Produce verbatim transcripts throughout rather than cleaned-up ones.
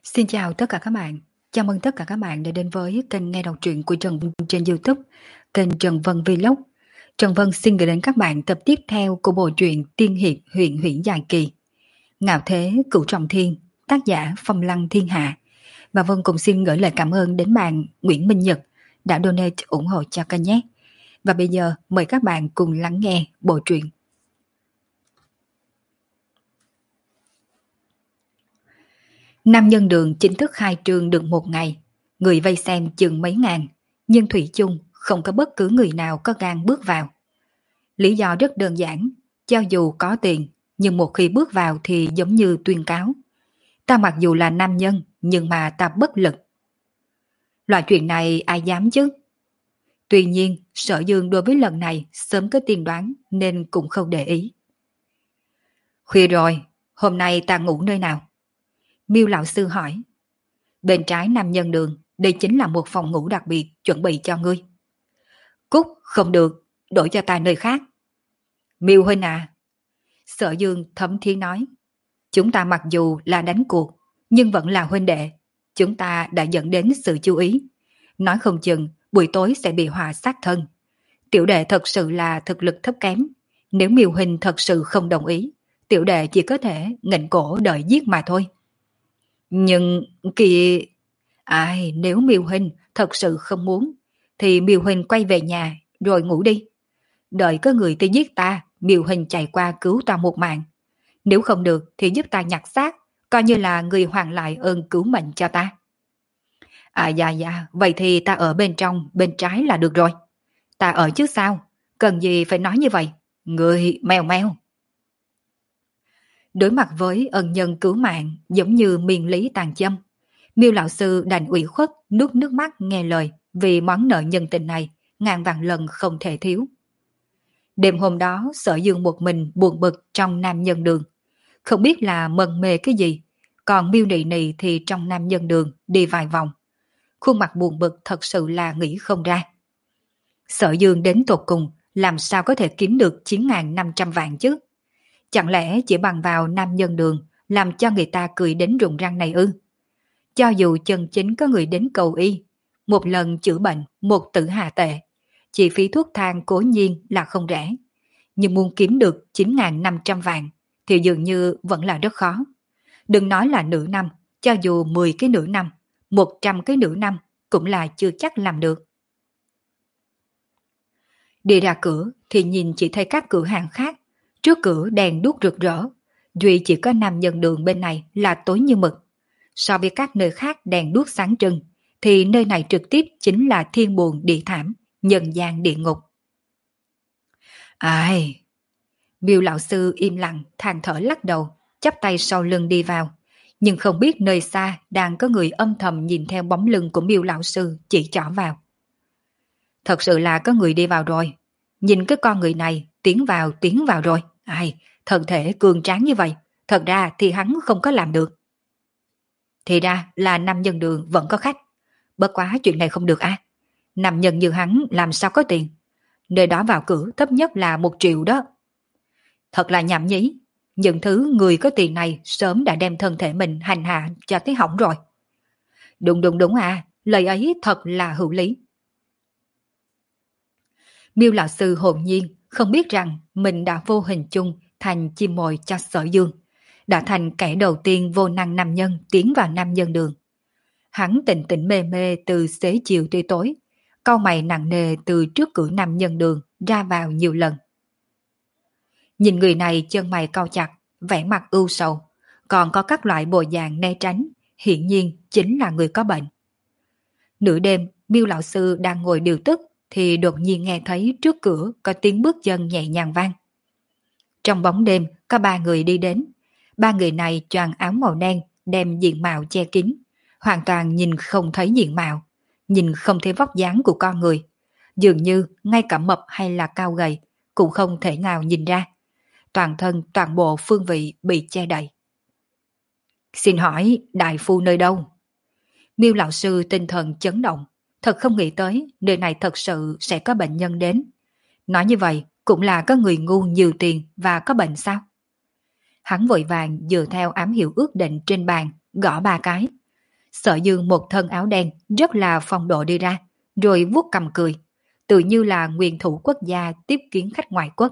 Xin chào tất cả các bạn. Chào mừng tất cả các bạn đã đến với kênh nghe đọc truyện của Trần Vân trên YouTube, kênh Trần Vân Vlog. Trần Vân xin gửi đến các bạn tập tiếp theo của bộ truyện Tiên hiệp huyền huyễn dài kỳ. Ngạo thế cửu trọng thiên, tác giả Phong Lăng Thiên Hạ. Và Vân cũng xin gửi lời cảm ơn đến bạn Nguyễn Minh Nhật đã donate ủng hộ cho kênh nhé. Và bây giờ mời các bạn cùng lắng nghe bộ truyện. Nam Nhân Đường chính thức khai trương được một ngày, người vây xem chừng mấy ngàn, nhưng thủy chung không có bất cứ người nào có gan bước vào. Lý do rất đơn giản, cho dù có tiền, nhưng một khi bước vào thì giống như tuyên cáo. Ta mặc dù là nam nhân, nhưng mà ta bất lực. Loại chuyện này ai dám chứ? Tuy nhiên, Sở Dương đối với lần này sớm có tiên đoán nên cũng không để ý. Khuya rồi, hôm nay ta ngủ nơi nào? Miêu lão sư hỏi. Bên trái Nam Nhân Đường, đây chính là một phòng ngủ đặc biệt chuẩn bị cho ngươi. Cút, không được, đổi cho ta nơi khác. Miêu huynh à. Sở Dương thấm thía nói. Chúng ta mặc dù là đánh cuộc, nhưng vẫn là huynh đệ. Chúng ta đã dẫn đến sự chú ý. Nói không chừng, buổi tối sẽ bị họa sát thân. Tiểu đệ thật sự là thực lực thấp kém. Nếu Miêu huynh thật sự không đồng ý, tiểu đệ chỉ có thể nghênh cổ đợi giết mà thôi. Nhưng kìa... Ai, nếu Miêu huynh thật sự không muốn, thì Miêu huynh quay về nhà rồi ngủ đi. Đợi có người tới giết ta, Miêu huynh chạy qua cứu ta một mạng. Nếu không được thì giúp ta nhặt xác, coi như là người hoàn lại ơn cứu mệnh cho ta. À dạ dạ, vậy thì ta ở bên trong, bên trái là được rồi. Ta ở chứ sao, cần gì phải nói như vậy, người mèo mèo. Đối mặt với ân nhân cứu mạng giống như miền lý tàn châm, Miêu lão sư đành ủy khuất nuốt nước mắt nghe lời vì món nợ nhân tình này ngàn vạn lần không thể thiếu. Đêm hôm đó Sở Dương một mình buồn bực trong Nam Nhân Đường, không biết là mân mê cái gì, còn Miêu Nị Nị thì trong Nam Nhân Đường đi vài vòng. Khuôn mặt buồn bực thật sự là nghĩ không ra. Sở Dương đến tột cùng làm sao có thể kiếm được chín nghìn năm trăm vạn chứ? Chẳng lẽ chỉ bằng vào Nam Nhân Đường làm cho người ta cười đến rụng răng này ư? Cho dù chân chính có người đến cầu y, một lần chữa bệnh, một tử hà tệ, chi phí thuốc thang cố nhiên là không rẻ. Nhưng muốn kiếm được chín nghìn năm trăm vạn thì dường như vẫn là rất khó. Đừng nói là nửa năm, cho dù mười cái nửa năm, một trăm cái nửa năm cũng là chưa chắc làm được. Đi ra cửa thì nhìn chỉ thấy các cửa hàng khác, trước cửa đèn đuốc rực rỡ, duy chỉ có Nam Nhân Đường bên này là tối như mực. So với các nơi khác đèn đuốc sáng trưng, thì nơi này trực tiếp chính là thiên buồn địa thảm, nhân gian địa ngục. Ai... Miêu lão sư im lặng, than thở lắc đầu, chắp tay sau lưng đi vào. Nhưng không biết nơi xa đang có người âm thầm nhìn theo bóng lưng của Miêu lão sư chỉ trỏ vào. Thật sự là có người đi vào rồi. Nhìn cái con người này, tiến vào, tiến vào rồi. Ai, thân thể cường tráng như vậy, thật ra thì hắn không có làm được. Thì ra là Nam Nhân Đường vẫn có khách. Bất quá chuyện này không được à. Nam nhân như hắn làm sao có tiền. Nơi đó vào cửa thấp nhất là một triệu đó. Thật là nhảm nhí. Những thứ người có tiền này sớm đã đem thân thể mình hành hạ cho tới hỏng rồi. Đúng đúng đúng à. Lời ấy thật là hữu lý. Miêu lão sư hồn nhiên không biết rằng mình đã vô hình chung thành chim mồi cho Sở Dương, đã thành kẻ đầu tiên vô năng nam nhân tiến vào Nam Nhân Đường. Hắn tỉnh tỉnh mê mê từ xế chiều tới tối, cau mày nặng nề từ trước cửa Nam Nhân Đường ra vào nhiều lần. Nhìn người này chân mày cau chặt, vẻ mặt ưu sầu, còn có các loại bộ dạng né tránh, hiển nhiên chính là người có bệnh. Nửa đêm, Miêu lão sư đang ngồi điều tức thì đột nhiên nghe thấy trước cửa có tiếng bước chân nhẹ nhàng vang. Trong bóng đêm có ba người đi đến. Ba người này choàng áo màu đen đem diện mạo che kín, hoàn toàn nhìn không thấy diện mạo, nhìn không thấy vóc dáng của con người. Dường như ngay cả mập hay là cao gầy cũng không thể nào nhìn ra. Toàn thân toàn bộ phương vị bị che đậy. Xin hỏi đại phu nơi đâu? Miêu lão sư tinh thần chấn động, thật không nghĩ tới nơi này thật sự sẽ có bệnh nhân đến. Nói như vậy cũng là có người ngu nhiều tiền và có bệnh sao? Hắn vội vàng dựa theo ám hiệu ước định trên bàn, gõ ba cái. Sở Dương một thân áo đen rất là phong độ đi ra, rồi vuốt cằm cười, tự như là nguyên thủ quốc gia tiếp kiến khách ngoại quốc.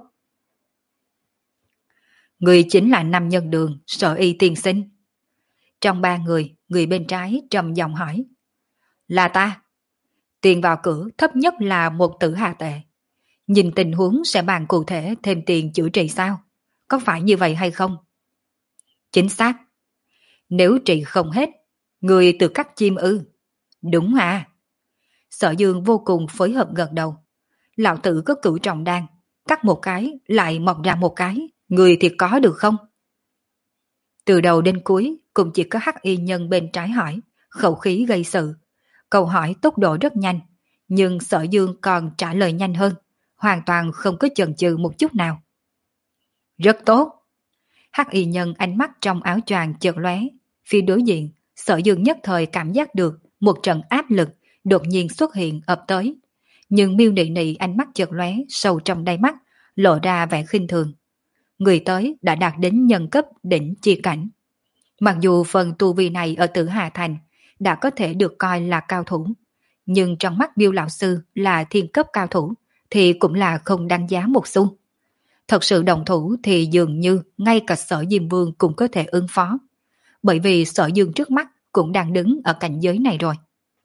Người chính là Nam Nhân Đường, Sở Y tiên sinh. Trong ba người, người bên trái trầm giọng hỏi. Là ta. Tiền vào cửa thấp nhất là một tử hà tệ. Nhìn tình huống sẽ bàn cụ thể thêm tiền chữa trị sao? Có phải như vậy hay không? Chính xác. Nếu trị không hết, người từ cắt chim ư? Đúng à. Sở Dương vô cùng phối hợp gật đầu. Lão tử có cửu trọng đan, cắt một cái lại mọc ra một cái, người thì có được không? Từ đầu đến cuối cũng chỉ có hắc y nhân bên trái hỏi, khẩu khí gây sự. Câu hỏi tốc độ rất nhanh, nhưng Sở Dương còn trả lời nhanh hơn, hoàn toàn không có chần chừ một chút nào. Rất tốt. Hắc y nhân ánh mắt trong áo choàng chợt lóe, phía đối diện, Sở Dương nhất thời cảm giác được một trận áp lực đột nhiên xuất hiện ập tới. Nhưng miêu nị nị ánh mắt chợt lóe sâu trong đáy mắt, lộ ra vẻ khinh thường. Người tới đã đạt đến nhân cấp đỉnh chi cảnh. Mặc dù phần tu vi này ở Tử Hà Thành đã có thể được coi là cao thủ, nhưng trong mắt Miêu lão sư là thiên cấp cao thủ thì cũng là không đáng giá một xu. Thật sự đồng thủ thì dường như ngay cả Sở Diêm Vương cũng có thể ứng phó, bởi vì Sở Dương trước mắt cũng đang đứng ở cảnh giới này rồi.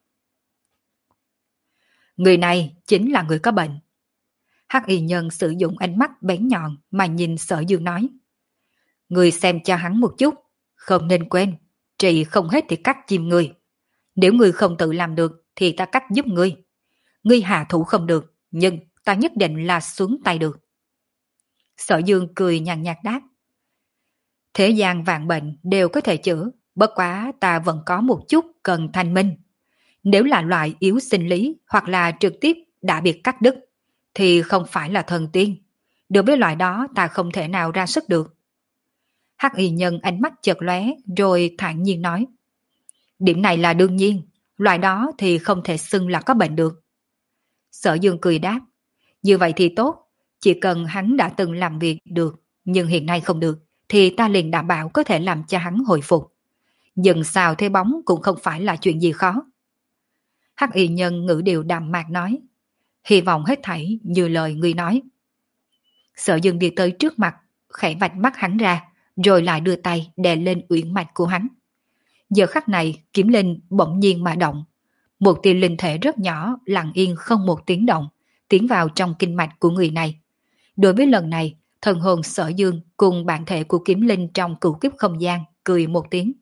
Người này chính là người có bệnh. Hắc y nhân sử dụng ánh mắt bén nhọn mà nhìn Sở Dương nói. Người xem cho hắn một chút, không nên quên, trị không hết thì cắt chim người. Nếu người không tự làm được thì ta cắt giúp ngươi. Ngươi hạ thủ không được, nhưng ta nhất định là xuống tay được. Sở Dương cười nhàn nhạt đáp. Thế gian vạn bệnh đều có thể chữa, bất quá ta vẫn có một chút cần thanh minh. Nếu là loại yếu sinh lý hoặc là trực tiếp đã bị cắt đứt, thì không phải là thần tiên. Đối với loại đó ta không thể nào ra sức được. Hắc y nhân ánh mắt chợt lóe rồi thản nhiên nói. Điểm này là đương nhiên, loại đó thì không thể xưng là có bệnh được. Sở Dương cười đáp. Như vậy thì tốt, chỉ cần hắn đã từng làm việc được, nhưng hiện nay không được, thì ta liền đảm bảo có thể làm cho hắn hồi phục. Dần xào thế bóng cũng không phải là chuyện gì khó. Hắc y nhân ngữ điệu đạm mạc nói. Hy vọng hết thảy như lời ngươi nói. Sở Dương đi tới trước mặt, khẽ vạch mắt hắn ra, rồi lại đưa tay đè lên uyển mạch của hắn. Giờ khắc này kiếm linh bỗng nhiên mà động. Một tia linh thể rất nhỏ lặng yên không một tiếng động tiến vào trong kinh mạch của người này. Đối với lần này, thần hồn Sở Dương cùng bản thể của kiếm linh trong cửu kiếp không gian cười một tiếng.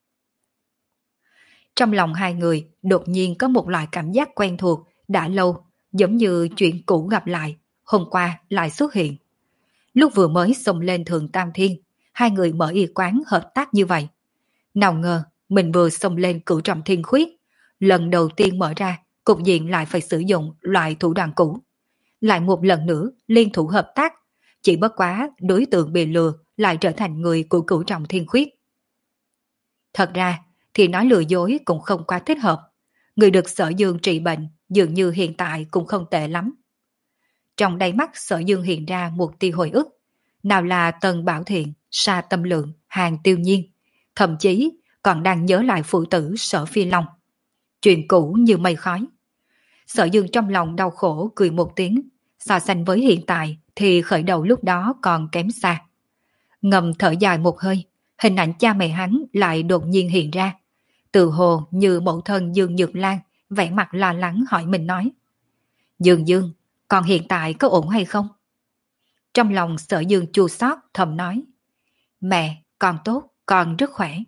Trong lòng hai người đột nhiên có một loại cảm giác quen thuộc đã lâu, giống như chuyện cũ gặp lại, hôm qua lại xuất hiện. Lúc vừa mới xông lên Thượng Tam Thiên, hai người mở y quán hợp tác như vậy. Nào ngờ mình vừa xông lên Cửu Trọng Thiên Khuyết, lần đầu tiên mở ra, cục diện lại phải sử dụng loại thủ đoạn cũ. Lại một lần nữa liên thủ hợp tác, chỉ bất quá đối tượng bị lừa lại trở thành người của Cửu Trọng Thiên Khuyết. Thật ra thì nói lừa dối cũng không quá thích hợp. Người được Sở Dương trị bệnh dường như hiện tại cũng không tệ lắm. Trong đáy mắt Sở Dương hiện ra một tia hồi ức. Nào là Tần Bảo Thiện, Sa Tâm Lượng, Hàng Tiêu Nhiên, thậm chí còn đang nhớ lại phụ tử Sở Phi Long. Chuyện cũ như mây khói. Sở Dương trong lòng đau khổ cười một tiếng, so sánh với hiện tại thì khởi đầu lúc đó còn kém xa. Ngầm thở dài một hơi, hình ảnh cha mẹ hắn lại đột nhiên hiện ra. Từ hồ như mẫu thân Dương Nhược Lan, vẻ mặt lo lắng hỏi mình nói. Dương Dương, còn hiện tại có ổn hay không? Trong lòng Sở Dương chua xót thầm nói. Mẹ, con tốt, con rất khỏe.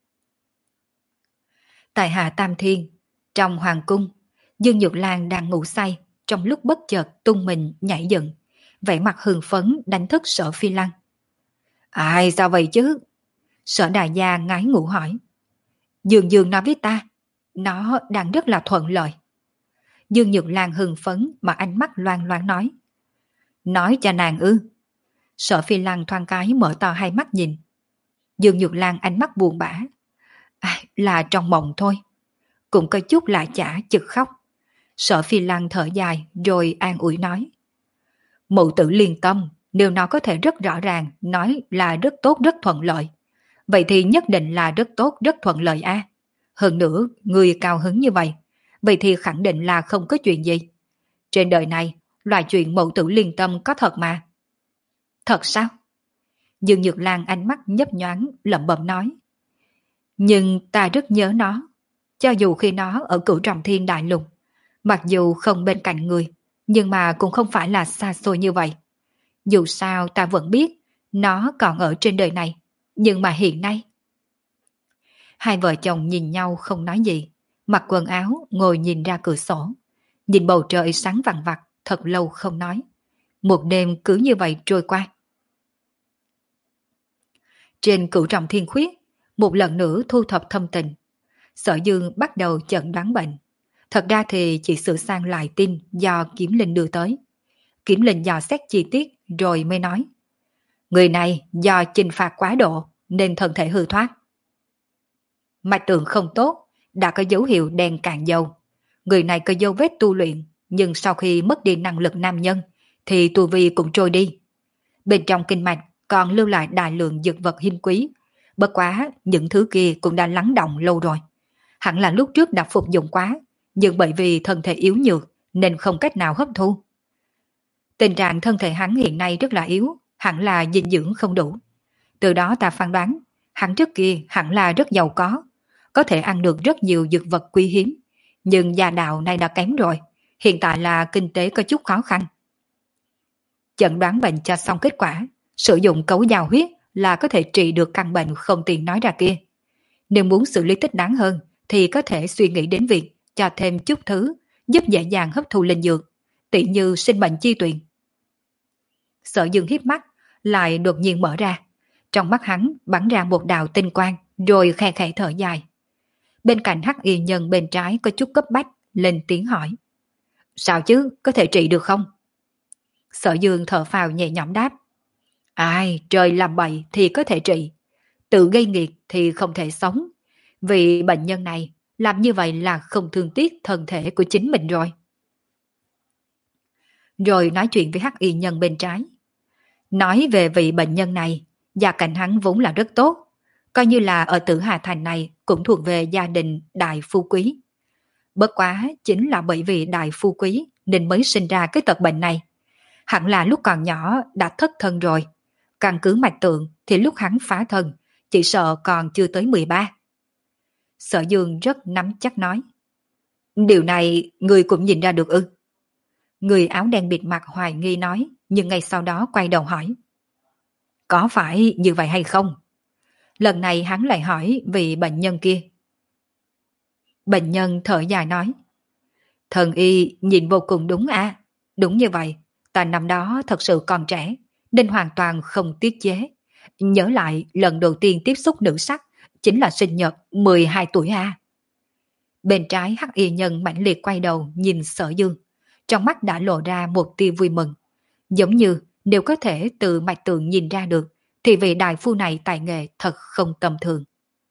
Tại Hạ Tam Thiên, trong Hoàng Cung, Dương Nhược Lan đang ngủ say, trong lúc bất chợt tung mình nhảy dựng, vẻ mặt hưng phấn đánh thức Sở Phi Lăng. Ai sao vậy chứ? Sở Đại Gia ngái ngủ hỏi. Dương Dương nói với ta, nó đang rất là thuận lợi. Dương Nhược Lan hưng phấn mà ánh mắt loan loan nói. Nói cho nàng ư? Sở Phi Lăng thoáng cái mở to hai mắt nhìn. Dương Nhược Lan ánh mắt buồn bã. À, là trong mộng thôi. Cũng có chút lạ chả chực khóc. Sở Phi Lăng thở dài rồi an ủi nói. Mụ tử liên tâm, nếu nó có thể rất rõ ràng nói là rất tốt rất thuận lợi, vậy thì nhất định là rất tốt rất thuận lợi a. À. Hơn nữa, người cao hứng như vậy, vậy thì khẳng định là không có chuyện gì. Trên đời này, loại chuyện mẫu tử liên tâm có thật mà. Thật sao? Dương Nhược Lan ánh mắt nhấp nhoáng lẩm bẩm nói. Nhưng ta rất nhớ nó, cho dù khi nó ở Cửu Trọng Thiên Đại Lục, mặc dù không bên cạnh người, nhưng mà cũng không phải là xa xôi như vậy. Dù sao ta vẫn biết nó còn ở trên đời này, nhưng mà hiện nay. Hai vợ chồng nhìn nhau không nói gì, mặc quần áo ngồi nhìn ra cửa sổ, nhìn bầu trời sáng vằng vặc thật lâu không nói. Một đêm cứ như vậy trôi qua. Trên Cửu Trọng Thiên Khuyết, một lần nữa thu thập thông tin. Sở Dương bắt đầu chẩn đoán bệnh. Thật ra thì chỉ sửa sang lại tin do Kiếm Linh đưa tới. Kiếm Linh dò xét chi tiết rồi mới nói. Người này do chinh phạt quá độ nên thân thể hư thoát. Mạch tượng không tốt, đã có dấu hiệu đèn cạn dầu. Người này có dấu vết tu luyện, nhưng sau khi mất đi năng lực nam nhân, thì tu vi cũng trôi đi. Bên trong kinh mạch còn lưu lại đại lượng dược vật hiếm quý. Bất quá, những thứ kia cũng đã lắng động lâu rồi. Hẳn là lúc trước đã phục dụng quá, nhưng bởi vì thân thể yếu nhược nên không cách nào hấp thu. Tình trạng thân thể hắn hiện nay rất là yếu, hẳn là dinh dưỡng không đủ. Từ đó ta phán đoán, hắn trước kia hẳn là rất giàu có, có thể ăn được rất nhiều dược vật quý hiếm, nhưng gia đạo này đã kém rồi, hiện tại là kinh tế có chút khó khăn. Chẩn đoán bệnh cho xong kết quả, sử dụng cấu giao huyết là có thể trị được căn bệnh không tiện nói ra kia. Nếu muốn xử lý thích đáng hơn, thì có thể suy nghĩ đến việc cho thêm chút thứ, giúp dễ dàng hấp thu linh dược, tỉ như sinh mệnh chi tuyền. Sở Dương hiếp mắt, lại đột nhiên mở ra. Trong mắt hắn bắn ra một đạo tinh quang, rồi khe khẽ thở dài. Bên cạnh hắc y nhân bên trái có chút cấp bách, lên tiếng hỏi. Sao chứ, có thể trị được không? Sở Dương thở phào nhẹ nhõm đáp. Ai, trời làm bậy thì có thể trị. Tự gây nghiệt thì không thể sống. Vì bệnh nhân này làm như vậy là không thương tiếc thân thể của chính mình rồi. Rồi nói chuyện với hắc y nhân bên trái. Nói về vị bệnh nhân này, gia cảnh hắn vốn là rất tốt. Coi như là ở Tử Hà Thành này cũng thuộc về gia đình đại phu quý. Bất quá chính là bởi vì đại phu quý nên mới sinh ra cái tật bệnh này. Hẳn là lúc còn nhỏ đã thất thân rồi. Căn cứ mạch tượng thì lúc hắn phá thân, chỉ sợ còn chưa tới mười ba. Sở Dương rất nắm chắc nói. Điều này người cũng nhìn ra được ư? Người áo đen bịt mặt hoài nghi nói, nhưng ngay sau đó quay đầu hỏi. Có phải như vậy hay không? Lần này hắn lại hỏi vì bệnh nhân kia. Bệnh nhân thở dài nói. Thần y nhìn vô cùng đúng à? Đúng như vậy, ta năm đó thật sự còn trẻ, nên hoàn toàn không tiết chế. Nhớ lại lần đầu tiên tiếp xúc nữ sắc, chính là sinh nhật mười hai tuổi a. Bên trái hắc y nhân mãnh liệt quay đầu nhìn Sở Dương, trong mắt đã lộ ra một tia vui mừng. Giống như nếu có thể từ mạch tượng nhìn ra được, thì vị đại phu này tài nghệ thật không tầm thường.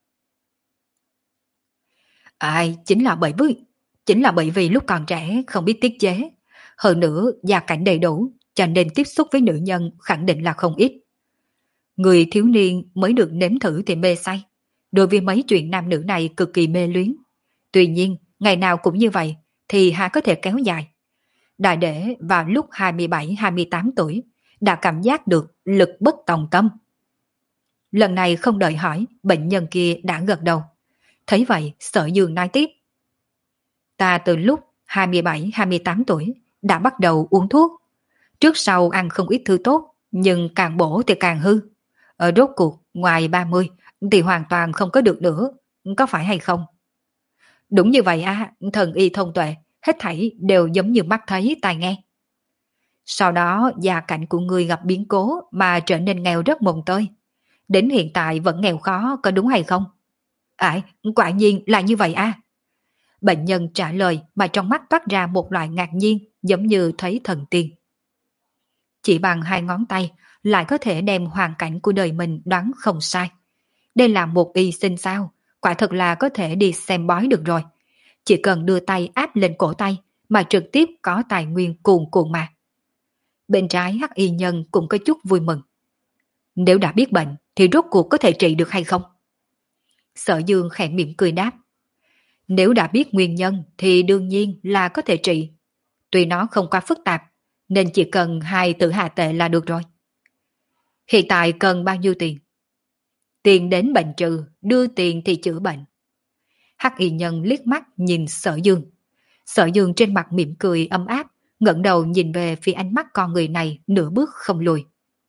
Ai, chính là bởi vì, chính là bởi vì lúc còn trẻ không biết tiết chế. Hơn nữa, gia cảnh đầy đủ, cho nên tiếp xúc với nữ nhân khẳng định là không ít. Người thiếu niên mới được nếm thử thì mê say. Đối với mấy chuyện nam nữ này cực kỳ mê luyến. Tuy nhiên, ngày nào cũng như vậy, thì hà có thể kéo dài. Đại để vào lúc hai mươi bảy hai mươi tám tuổi, đã cảm giác được lực bất tòng tâm. Lần này không đợi hỏi, bệnh nhân kia đã gật đầu. Thấy vậy, Sở Dương nói tiếp. Ta từ lúc hai mươi bảy hai mươi tám tuổi đã bắt đầu uống thuốc. Trước sau ăn không ít thứ tốt, nhưng càng bổ thì càng hư. Ở rốt cuộc, ngoài ba mươi thì hoàn toàn không có được nữa, có phải hay không? Đúng như vậy à, thần y thông tuệ, hết thảy đều giống như mắt thấy tai nghe. Sau đó gia cảnh của người gặp biến cố mà trở nên nghèo rất mồng tơi. Đến hiện tại vẫn nghèo khó, có đúng hay không? Ải, quả nhiên là như vậy à. Bệnh nhân trả lời mà trong mắt toát ra một loại ngạc nhiên giống như thấy thần tiên. Chỉ bằng hai ngón tay lại có thể đem hoàn cảnh của đời mình đoán không sai. Đây là một y sinh sao, quả thật là có thể đi xem bói được rồi. Chỉ cần đưa tay áp lên cổ tay mà trực tiếp có tài nguyên cuồn cuộn mà. Bên trái hắc y nhân cũng có chút vui mừng. Nếu đã biết bệnh thì rốt cuộc có thể trị được hay không? Sở Dương khẽ mỉm cười đáp. Nếu đã biết nguyên nhân thì đương nhiên là có thể trị. Tuy nó không quá phức tạp, nên chỉ cần hai tử hạ tệ là được rồi. Hiện tại cần bao nhiêu tiền? Tiền đến bệnh trừ, đưa tiền thì chữa bệnh. Hắc y nhân liếc mắt nhìn Sở Dương. Sở Dương trên mặt mỉm cười ấm áp, ngẩng đầu nhìn về phía ánh mắt con người này nửa bước không lùi.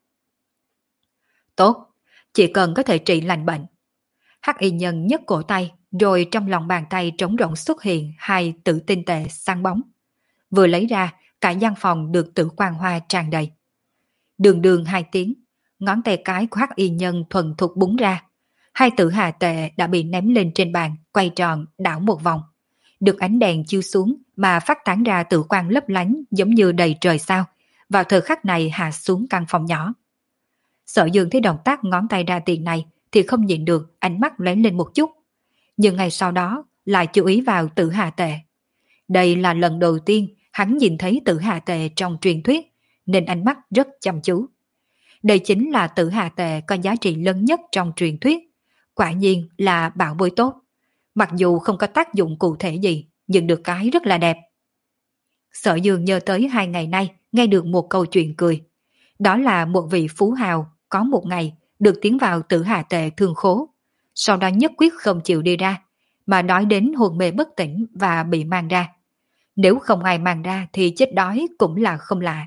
Tốt, chỉ cần có thể trị lành bệnh. Hắc y nhân nhấc cổ tay, rồi trong lòng bàn tay trống rỗng xuất hiện hai tử tinh tệ sáng bóng. Vừa lấy ra, cả gian phòng được tử quang hoa tràn đầy. Đường đường hai tiếng, ngón tay cái của hắc y nhân thuần thục búng ra. Hai tử hà tệ đã bị ném lên trên bàn, quay tròn, đảo một vòng. Được ánh đèn chiếu xuống mà phát tán ra tử quang lấp lánh giống như đầy trời sao, vào thời khắc này hạ xuống căn phòng nhỏ. Sở Dương thấy động tác ngón tay ra tiền này thì không nhịn được ánh mắt lóe lên một chút. Nhưng ngày sau đó lại chú ý vào tử hà tệ. Đây là lần đầu tiên hắn nhìn thấy tử hà tệ trong truyền thuyết, nên ánh mắt rất chăm chú. Đây chính là tử hà tệ có giá trị lớn nhất trong truyền thuyết. Quả nhiên là bảo bối tốt. Mặc dù không có tác dụng cụ thể gì, nhưng được cái rất là đẹp. Sở Dương nhớ tới hai ngày nay nghe được một câu chuyện cười. Đó là một vị phú hào có một ngày được tiến vào tử hà tệ thương khố. Sau đó nhất quyết không chịu đi ra, mà nói đến hôn mê bất tỉnh và bị mang ra. Nếu không ai mang ra thì chết đói cũng là không lạ.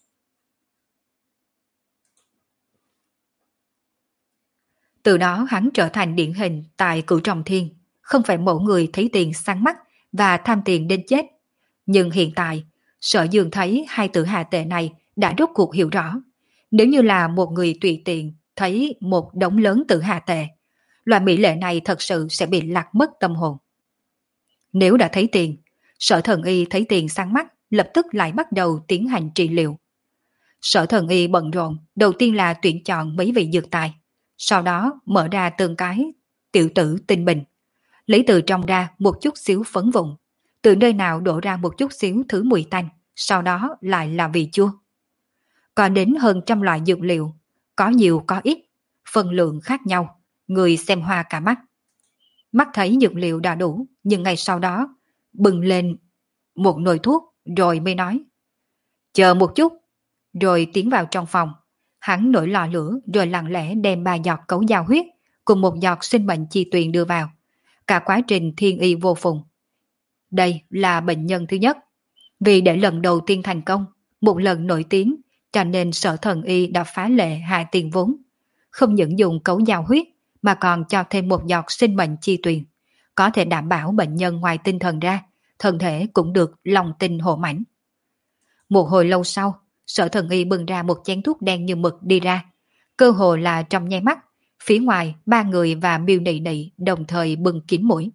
Từ đó hắn trở thành điển hình tại Cửu Trọng Thiên, không phải mỗi người thấy tiền sáng mắt và tham tiền đến chết. Nhưng hiện tại, Sở Dương thấy hai tử hà tệ này đã rốt cuộc hiểu rõ. Nếu như là một người tùy tiện thấy một đống lớn tử hà tệ, loại mỹ lệ này thật sự sẽ bị lạc mất tâm hồn. Nếu đã thấy tiền, Sở Thần Y thấy tiền sáng mắt, lập tức lại bắt đầu tiến hành trị liệu. Sở Thần Y bận rộn, đầu tiên là tuyển chọn mấy vị dược tài, sau đó mở ra từng cái tiểu tử tinh bình, lấy từ trong ra một chút xíu phấn vụn, từ nơi nào đổ ra một chút xíu thứ mùi tanh, sau đó lại là vị chua. Còn đến hơn trăm loại dược liệu, có nhiều có ít, phân lượng khác nhau, người xem hoa cả mắt. Mắt thấy dược liệu đã đủ, nhưng ngày sau đó bừng lên một nồi thuốc rồi mới nói: chờ một chút. Rồi tiến vào trong phòng, hắn nổi lò lửa rồi lặng lẽ đem ba giọt cấu giao huyết cùng một giọt sinh mệnh chi tuyền đưa vào. Cả quá trình thiên y vô phùng. Đây là bệnh nhân thứ nhất. Vì để lần đầu tiên thành công, một lần nổi tiếng, cho nên Sở Thần Y đã phá lệ hạ tiền vốn. Không những dùng cấu giao huyết mà còn cho thêm một giọt sinh mệnh chi tuyền, có thể đảm bảo bệnh nhân ngoài tinh thần ra, thân thể cũng được lòng tin hộ mãnh. Một hồi lâu sau, Sở Thần Y bưng ra một chén thuốc đen như mực đi ra. Cơ hồ là trong nháy mắt, phía ngoài ba người và Miêu Nị Nị đồng thời bưng kín mũi.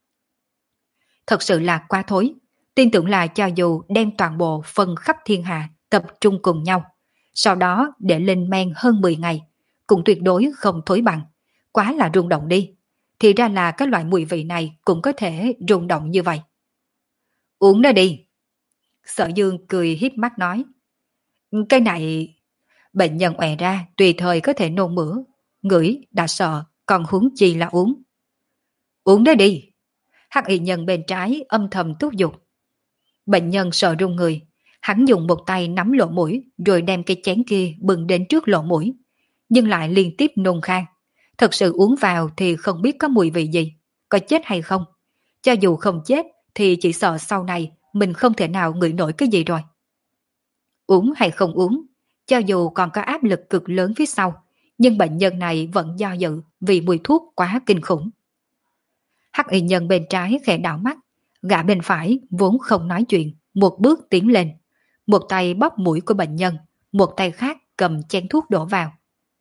Thật sự là quá thối. Tin tưởng là cho dù đem toàn bộ phân khắp thiên hạ tập trung cùng nhau, sau đó để lên men hơn mười ngày, cũng tuyệt đối không thối bằng. Quá là rung động đi. Thì ra là cái loại mùi vị này cũng có thể rung động như vậy. Uống nó đi. Sở Dương cười hiếp mắt nói. Cái này... Bệnh nhân òe ra tùy thời có thể nôn mửa, ngửi đã sợ, còn huống chi là uống. Uống đó đi. Hắc y nhân bên trái âm thầm thúc giục. Bệnh nhân sợ run người, hắn dùng một tay nắm lỗ mũi rồi đem cái chén kia bưng đến trước lỗ mũi, nhưng lại liên tiếp nôn khan. Thật sự uống vào thì không biết có mùi vị gì, có chết hay không. Cho dù không chết thì chỉ sợ sau này mình không thể nào ngửi nổi cái gì rồi. Uống hay không uống, cho dù còn có áp lực cực lớn phía sau, nhưng bệnh nhân này vẫn do dự vì mùi thuốc quá kinh khủng. Hắc y nhân bên trái khẽ đảo mắt, gã bên phải vốn không nói chuyện, một bước tiến lên, một tay bóp mũi của bệnh nhân, một tay khác cầm chén thuốc đổ vào.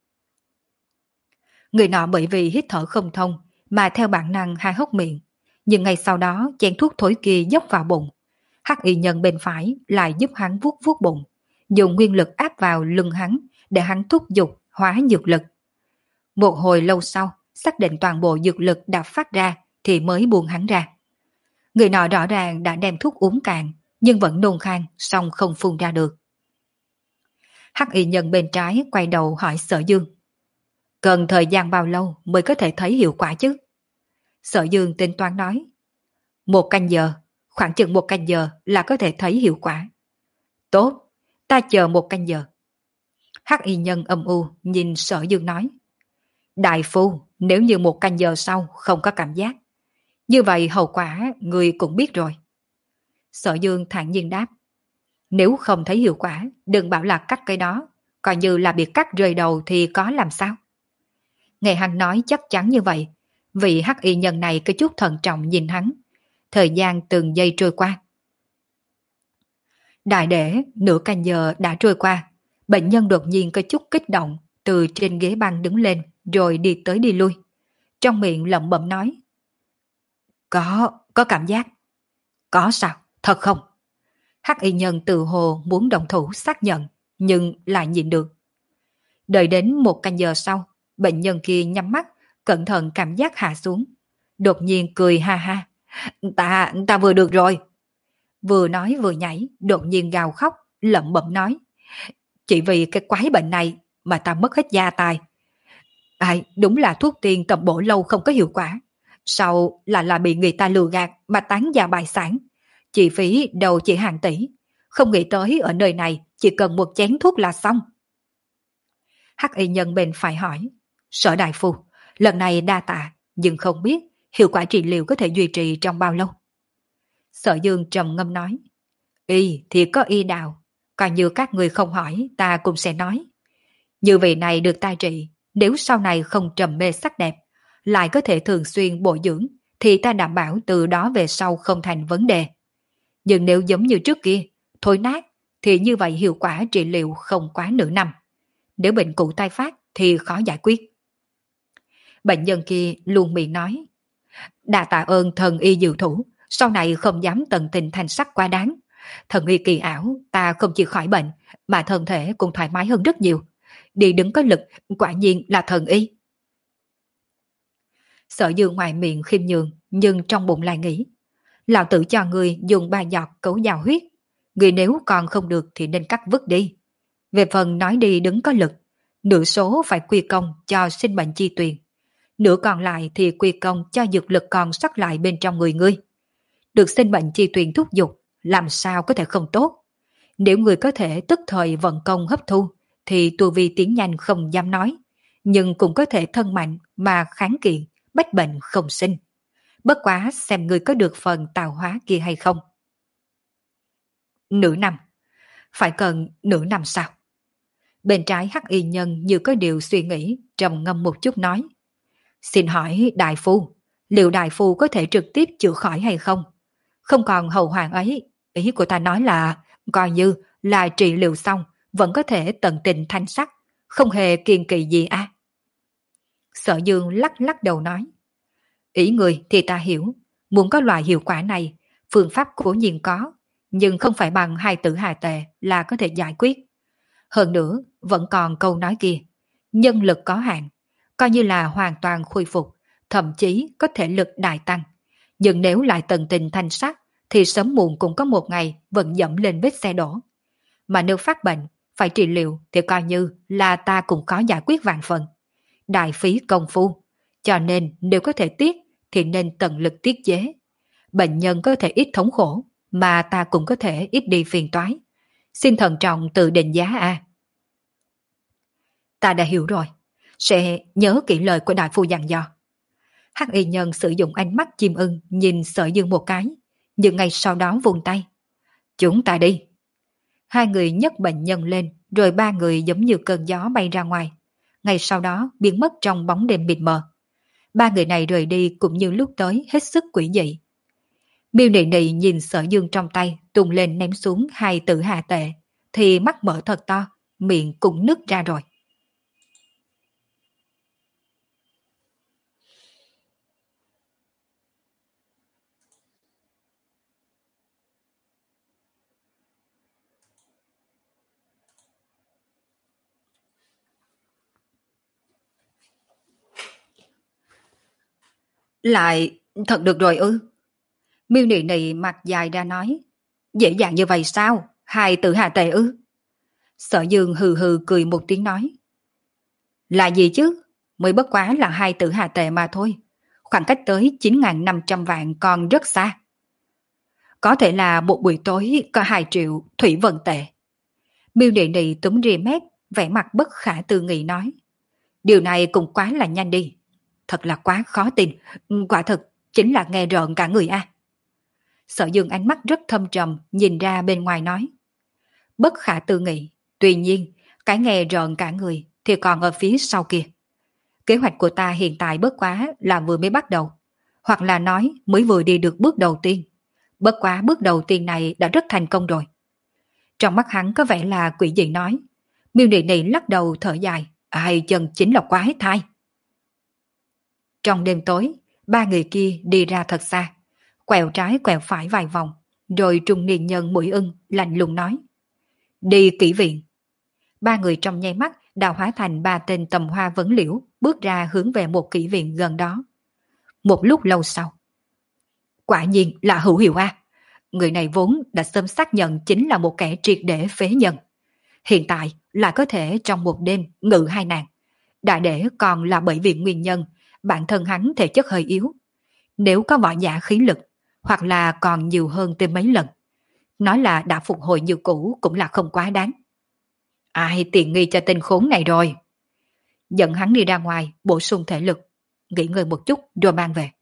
Người nọ bởi vì hít thở không thông mà theo bản năng hai hốc miệng, nhưng ngay sau đó chén thuốc thối kia dốc vào bụng. Hắc y nhân bên phải lại giúp hắn vuốt vuốt bụng, dùng nguyên lực áp vào lưng hắn để hắn thúc giục hóa dược lực. Một hồi lâu sau, xác định toàn bộ dược lực đã phát ra thì mới buông hắn ra. Người nọ rõ ràng đã đem thuốc uống cạn, nhưng vẫn nôn khan, song không phun ra được. Hắc y nhân bên trái quay đầu hỏi Sở Dương. Cần thời gian bao lâu mới có thể thấy hiệu quả chứ? Sở Dương tính toán nói. Một canh giờ, khoảng chừng một canh giờ là có thể thấy hiệu quả. Tốt, ta chờ một canh giờ. Hắc y nhân âm u nhìn Sở Dương nói. Đại phu, nếu như một canh giờ sau không có cảm giác, như vậy hậu quả người cũng biết rồi. Sở Dương thản nhiên đáp. Nếu không thấy hiệu quả, đừng bảo là cắt cái đó, coi như là bị cắt rời đầu thì có làm sao? Nghe hắn nói chắc chắn như vậy, vị hắc y nhân này có chút thận trọng nhìn hắn. Thời gian từng giây trôi qua. Đại để nửa canh giờ đã trôi qua, bệnh nhân đột nhiên có chút kích động, từ trên ghế băng đứng lên rồi đi tới đi lui. Trong miệng lẩm bẩm nói. Có, có cảm giác. Có sao, thật không? Hắc y nhân tự hồ muốn động thủ xác nhận, nhưng lại nhịn được. Đợi đến một canh giờ sau, bệnh nhân kia nhắm mắt, cẩn thận cảm giác hạ xuống. Đột nhiên cười ha ha. Ta, ta vừa được rồi. Vừa nói vừa nhảy, đột nhiên gào khóc, lẩm bẩm nói. Chỉ vì cái quái bệnh này mà ta mất hết gia tài. Ai, đúng là thuốc tiên tầm bổ lâu không có hiệu quả. Sau là là bị người ta lừa gạt mà tán gia bại sản. Chi phí đầu chỉ hàng tỷ. Không nghĩ tới ở nơi này chỉ cần một chén thuốc là xong. Hắc y nhân bên phải hỏi. Sở đại phu, lần này đa tạ, nhưng không biết hiệu quả trị liệu có thể duy trì trong bao lâu. Sở Dương trầm ngâm nói. Y thì có y đạo, coi như các người không hỏi ta cũng sẽ nói. Như vị này được ta trị, nếu sau này không trầm mê sắc đẹp, lại có thể thường xuyên bổ dưỡng, thì ta đảm bảo từ đó về sau không thành vấn đề. Nhưng nếu giống như trước kia, thối nát, thì như vậy hiệu quả trị liệu không quá nửa năm. Nếu bệnh cũ tái phát thì khó giải quyết. Bệnh nhân kia luôn miệng nói. Đa tạ ơn thần y diệu thủ, sau này không dám tận tình thanh sắc quá đáng. Thần y kỳ ảo, ta không chỉ khỏi bệnh, mà thân thể cũng thoải mái hơn rất nhiều. Đi đứng có lực, quả nhiên là thần y. Sở Dương ngoài miệng khiêm nhường, nhưng trong bụng lại nghĩ. Lão tử cho người dùng ba giọt cấu giao huyết. Người nếu còn không được thì nên cắt vứt đi. Về phần nói đi đứng có lực, nửa số phải quy công cho sinh mệnh chi tuyền. Nửa còn lại thì quy công cho dược lực còn sót lại bên trong người ngươi. Được sinh mệnh chi tuyền thúc giục, làm sao có thể không tốt. Nếu người có thể tức thời vận công hấp thu, thì tu vi tiến nhanh không dám nói, nhưng cũng có thể thân mạnh mà kháng kiện, bách bệnh không sinh. Bất quá xem người có được phần tạo hóa kia hay không. Nửa năm. Phải cần nửa năm sao? Bên trái hắc y nhân như có điều suy nghĩ, trầm ngâm một chút nói. Xin hỏi đại phu, liệu đại phu có thể trực tiếp chữa khỏi hay không? Không còn hậu hoàng ấy, ý của ta nói là, coi như là trị liệu xong, vẫn có thể tận tình thanh sắc, không hề kiêng kỵ gì à? Sở Dương lắc lắc đầu nói. Ý người thì ta hiểu, muốn có loại hiệu quả này, phương pháp của nhiên có, nhưng không phải bằng hai tử hà tệ là có thể giải quyết. Hơn nữa, vẫn còn câu nói kia, nhân lực có hạn, coi như là hoàn toàn khôi phục, thậm chí có thể lực đại tăng. Nhưng nếu lại tận tình thanh sắc, thì sớm muộn cũng có một ngày vẫn dẫm lên vết xe đổ. Mà nếu phát bệnh, phải trị liệu thì coi như là ta cũng có giải quyết vạn phần. Đại phí công phu, cho nên nếu có thể tiết thì nên tận lực tiết chế. Bệnh nhân có thể ít thống khổ, mà ta cũng có thể ít đi phiền toái. Xin thận trọng tự định giá a. Ta đã hiểu rồi, sẽ nhớ kỹ lời của đại phu dặn dò. Hắc y nhân sử dụng ánh mắt chim ưng nhìn Sở Dương một cái, nhưng ngay sau đó vung tay. Chúng ta đi. Hai người nhấc bệnh nhân lên, rồi ba người giống như cơn gió bay ra ngoài. Ngay sau đó biến mất trong bóng đêm mịt mờ. Ba người này rời đi cũng như lúc tới hết sức quỷ dị. Miêu Nị Nị nhìn Sở Dương trong tay tung lên ném xuống hai tử hà tệ, thì mắt mở thật to, miệng cũng nứt ra rồi. Lại thật được rồi ư? Miêu Nị Nị mặt dài ra nói. Dễ dàng như vậy sao? Hai tử hà tệ ư? Sở Dương hừ hừ cười một tiếng nói. Là gì chứ? Mới bất quá là hai tử hà tệ mà thôi. Khoảng cách tới chín nghìn năm trăm vạn còn rất xa. Có thể là một buổi tối có hai triệu thủy vận tệ. Miêu Nị Nị túm ria mép, vẻ mặt bất khả tư nghị nói. Điều này cũng quá là nhanh đi. Thật là quá khó tin, quả thực chính là nghe rợn cả người a. Sở Dương ánh mắt rất thâm trầm nhìn ra bên ngoài nói. Bất khả tư nghị, tuy nhiên cái nghe rợn cả người thì còn ở phía sau kia. Kế hoạch của ta hiện tại bất quá là vừa mới bắt đầu, hoặc là nói mới vừa đi được bước đầu tiên. Bất quá bước đầu tiên này đã rất thành công rồi. Trong mắt hắn có vẻ là quỷ dị nói. Miêu Nị Nị lắc đầu thở dài. Ai chân chính là quái thai. Trong đêm tối, ba người kia đi ra thật xa, quẹo trái quẹo phải vài vòng, rồi trung niên nhân mũi ưng lạnh lùng nói. Đi kỹ viện. Ba người trong nháy mắt đã hóa thành ba tên tầm hoa vấn liễu, bước ra hướng về một kỹ viện gần đó. Một lúc lâu sau. Quả nhiên là hữu hiệu a. Người này vốn đã sớm xác nhận chính là một kẻ triệt để phế nhân. Hiện tại là có thể trong một đêm ngự hai nàng. Đã để còn là bởi vì nguyên nhân bản thân hắn thể chất hơi yếu. Nếu có võ giả khí lực, hoặc là còn nhiều hơn thêm mấy lần, nói là đã phục hồi như cũ cũng là không quá đáng. Ai tiện nghi cho tên khốn này rồi. Dẫn hắn đi ra ngoài bổ sung thể lực, nghỉ ngơi một chút rồi mang về.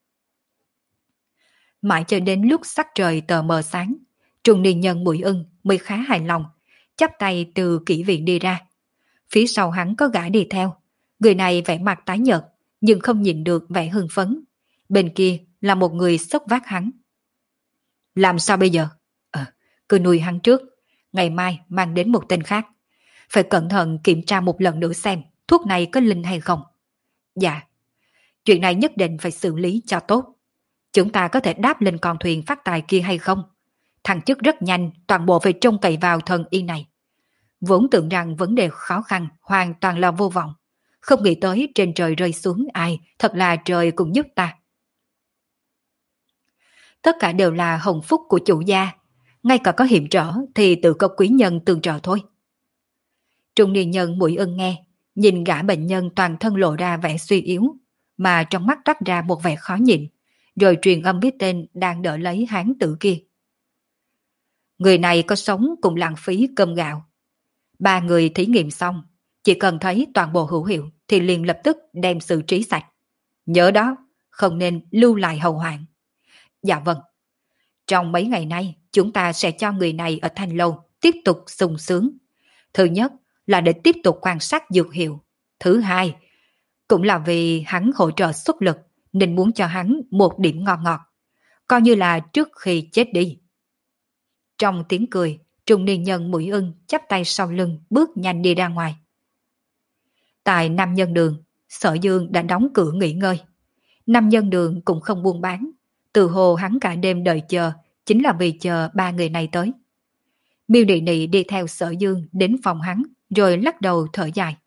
Mãi cho đến lúc sắc trời tờ mờ sáng, trung niên nhân mũi ưng mới khá hài lòng, chắp tay từ kỹ viện đi ra. Phía sau hắn có gã đi theo. Người này vẻ mặt tái nhợt, nhưng không nhìn được vẻ hưng phấn. Bên kia là một người xốc vác hắn. Làm sao bây giờ? Ờ, cứ nuôi hắn trước. Ngày mai mang đến một tên khác. Phải cẩn thận kiểm tra một lần nữa xem thuốc này có linh hay không. Dạ. Chuyện này nhất định phải xử lý cho tốt. Chúng ta có thể đáp lên con thuyền phát tài kia hay không? Thằng chức rất nhanh, toàn bộ phải trông cậy vào thần y này. Vốn tưởng rằng vấn đề khó khăn hoàn toàn là vô vọng. Không nghĩ tới trên trời rơi xuống ai, thật là trời cũng giúp ta. Tất cả đều là hồng phúc của chủ gia. Ngay cả có hiểm trở thì tự có quý nhân tương trợ thôi. Trung niên nhân mũi ưng nghe, nhìn gã bệnh nhân toàn thân lộ ra vẻ suy yếu, mà trong mắt toát ra một vẻ khó nhịn, rồi truyền âm biết tên đang đỡ lấy hán tử kia. Người này có sống cũng lãng phí cơm gạo. Ba người thí nghiệm xong, chỉ cần thấy toàn bộ hữu hiệu thì liền lập tức đem xử trí sạch. Nhớ đó, không nên lưu lại hậu hoạn. Dạ vâng. Trong mấy ngày nay, chúng ta sẽ cho người này ở Thanh Lâu tiếp tục sung sướng. Thứ nhất là để tiếp tục quan sát dược hiệu. Thứ hai, cũng là vì hắn hỗ trợ xuất lực nên muốn cho hắn một điểm ngon ngọt. Coi như là trước khi chết đi. Trong tiếng cười, trung niên nhân mũi ưng chắp tay sau lưng bước nhanh đi ra ngoài. Tại Nam Nhân Đường, Sở Dương đã đóng cửa nghỉ ngơi. Nam Nhân Đường cũng không buôn bán. Từ hồ hắn cả đêm đợi chờ chính là vì chờ ba người này tới. Miêu Nị Nị đi theo Sở Dương đến phòng hắn rồi lắc đầu thở dài.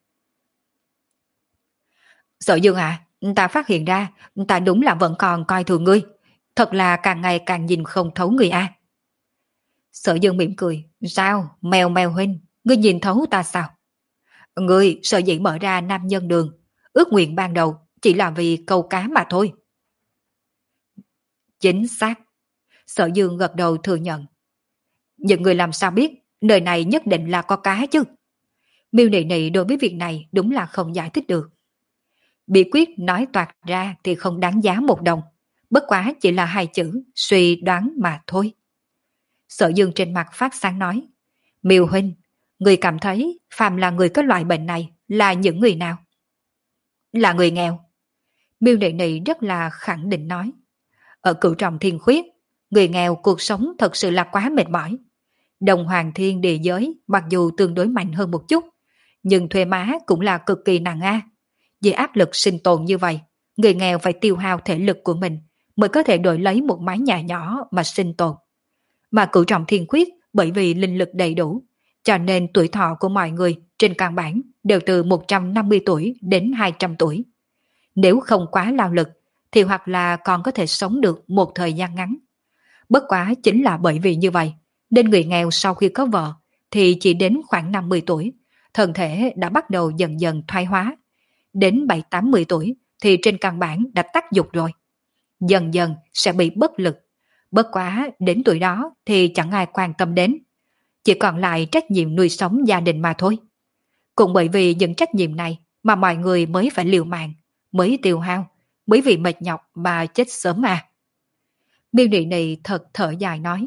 Sở Dương à, ta phát hiện ra ta đúng là vẫn còn coi thường ngươi. Thật là càng ngày càng nhìn không thấu người a. Sở Dương mỉm cười. Sao, mèo mèo huynh, ngươi nhìn thấu ta sao? Ngươi sợ dĩ mở ra Nam Nhân Đường, ước nguyện ban đầu chỉ là vì câu cá mà thôi. Chính xác. Sở Dương gật đầu thừa nhận. Những người làm sao biết nơi này nhất định là có cá chứ? Miêu Nị Nị đối với việc này đúng là không giải thích được. Bí quyết nói toạc ra thì không đáng giá một đồng, bất quá chỉ là hai chữ suy đoán mà thôi. Sở Dương trên mặt phát sáng nói. Miêu huynh, người cảm thấy phàm là người có loại bệnh này là những người nào? Là người nghèo. Miêu Nị Nị rất là khẳng định nói. Ở Cửu Trọng Thiên Khuyết, người nghèo cuộc sống thật sự là quá mệt mỏi. Đồng Hoàng Thiên địa giới mặc dù tương đối mạnh hơn một chút, nhưng thuê má cũng là cực kỳ nặng a. Vì áp lực sinh tồn như vậy, người nghèo phải tiêu hao thể lực của mình mới có thể đổi lấy một mái nhà nhỏ mà sinh tồn. Mà Cửu Trọng Thiên Khuyết bởi vì linh lực đầy đủ, cho nên tuổi thọ của mọi người trên căn bản đều từ một trăm năm mươi tuổi đến hai trăm tuổi. Nếu không quá lao lực, thì hoặc là còn có thể sống được một thời gian ngắn. Bất quá chính là bởi vì như vậy, nên người nghèo sau khi có vợ thì chỉ đến khoảng năm mươi tuổi, thân thể đã bắt đầu dần dần thoái hóa. Đến bảy tám mươi tuổi thì trên căn bản đã tắc dục rồi. Dần dần sẽ bị bất lực. Bất quá đến tuổi đó thì chẳng ai quan tâm đến. Chỉ còn lại trách nhiệm nuôi sống gia đình mà thôi. Cũng bởi vì những trách nhiệm này mà mọi người mới phải liều mạng, mới tiêu hao, mới vì mệt nhọc mà chết sớm mà. Miêu Nị Nị thật thở dài nói.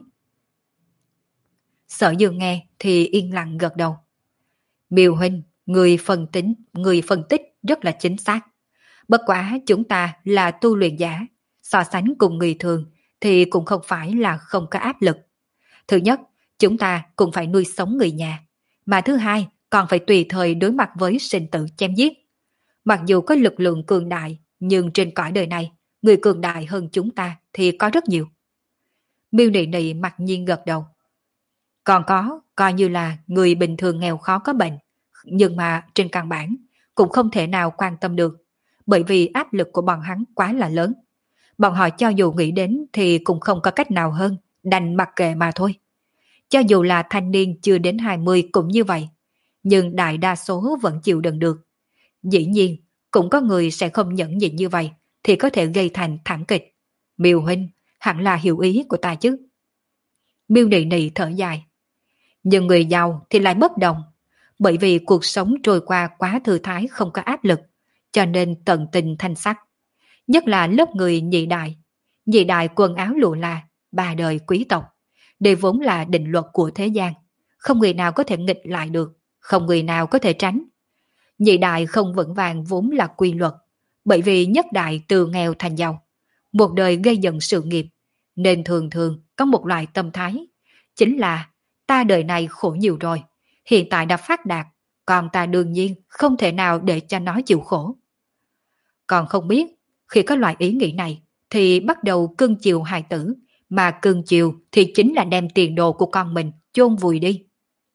Sở Dương nghe thì yên lặng gật đầu. Miêu huynh, người phân tính, người phân tích rất là chính xác. Bất quá chúng ta là tu luyện giả, so sánh cùng người thường thì cũng không phải là không có áp lực. Thứ nhất, chúng ta cũng phải nuôi sống người nhà, mà thứ hai còn phải tùy thời đối mặt với sinh tử chém giết. Mặc dù có lực lượng cường đại, nhưng trên cõi đời này, người cường đại hơn chúng ta thì có rất nhiều. Miêu Nị Nị mặc nhiên gật đầu. Còn có, coi như là người bình thường nghèo khó có bệnh, nhưng mà trên căn bản cũng không thể nào quan tâm được, bởi vì áp lực của bọn hắn quá là lớn. Bọn họ cho dù nghĩ đến thì cũng không có cách nào hơn, đành mặc kệ mà thôi. Cho dù là thanh niên chưa đến hai mươi cũng như vậy, nhưng đại đa số vẫn chịu đựng được. Dĩ nhiên, cũng có người sẽ không nhẫn nhịn như vậy, thì có thể gây thành thảm kịch. Miêu huynh, hẳn là hiểu ý của ta chứ. Miêu Nị Nị thở dài. Nhưng người giàu thì lại bất đồng, bởi vì cuộc sống trôi qua quá thư thái không có áp lực, cho nên tận tình thanh sắc. Nhất là lớp người nhị đại. Nhị đại quần áo lụa là, ba đời quý tộc. Đây vốn là định luật của thế gian. Không người nào có thể nghịch lại được, không người nào có thể tránh. Nhị đại không vững vàng vốn là quy luật, bởi vì nhất đại từ nghèo thành giàu. Một đời gây dựng sự nghiệp, nên thường thường có một loại tâm thái. Chính là ta đời này khổ nhiều rồi, hiện tại đã phát đạt, còn ta đương nhiên không thể nào để cho nó chịu khổ. Còn không biết, khi có loại ý nghĩ này, thì bắt đầu cưng chiều hài tử, mà cưng chiều thì chính là đem tiền đồ của con mình chôn vùi đi.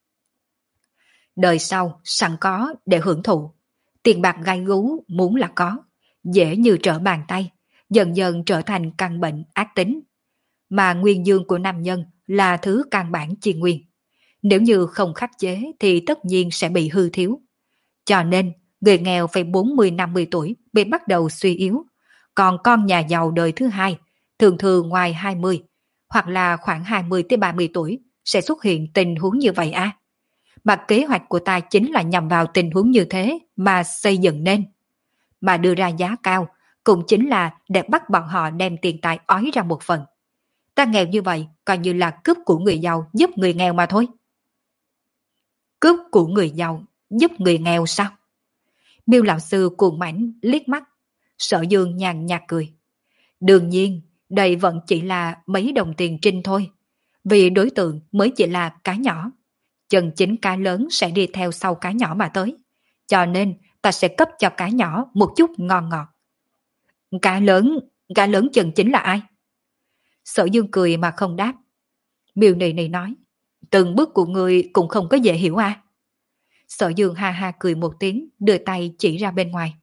Đời sau sẵn có để hưởng thụ, tiền bạc gai gú muốn là có, dễ như trở bàn tay, dần dần trở thành căn bệnh ác tính. Mà nguyên dương của nam nhân là thứ căn bản chi nguyên. Nếu như không khắc chế thì tất nhiên sẽ bị hư thiếu. Cho nên, người nghèo phải bốn mươi năm mươi tuổi bị bắt đầu suy yếu. Còn con nhà giàu đời thứ hai, thường thường ngoài hai mươi, hoặc là khoảng hai mươi tới ba mươi tuổi, sẽ xuất hiện tình huống như vậy à. Mà kế hoạch của ta chính là nhằm vào tình huống như thế mà xây dựng nên. Mà đưa ra giá cao, cũng chính là để bắt bọn họ đem tiền tài ói ra một phần. Ta nghèo như vậy, coi như là cướp của người giàu giúp người nghèo mà thôi. Cướp của người giàu giúp người nghèo sao? Miêu lão sư cuồng mãnh liếc mắt, Sở Dương nhàn nhạt cười. Đương nhiên, đây vẫn chỉ là mấy đồng tiền trinh thôi, vì đối tượng mới chỉ là cá nhỏ. Chân chính cá lớn sẽ đi theo sau cá nhỏ mà tới, cho nên ta sẽ cấp cho cá nhỏ một chút ngon ngọt. Cá lớn, cá lớn chân chính là ai? Sở Dương cười mà không đáp. Miêu Nị Nị nói, từng bước của người cũng không có dễ hiểu à? Sở Dương ha ha cười một tiếng, đưa tay chỉ ra bên ngoài.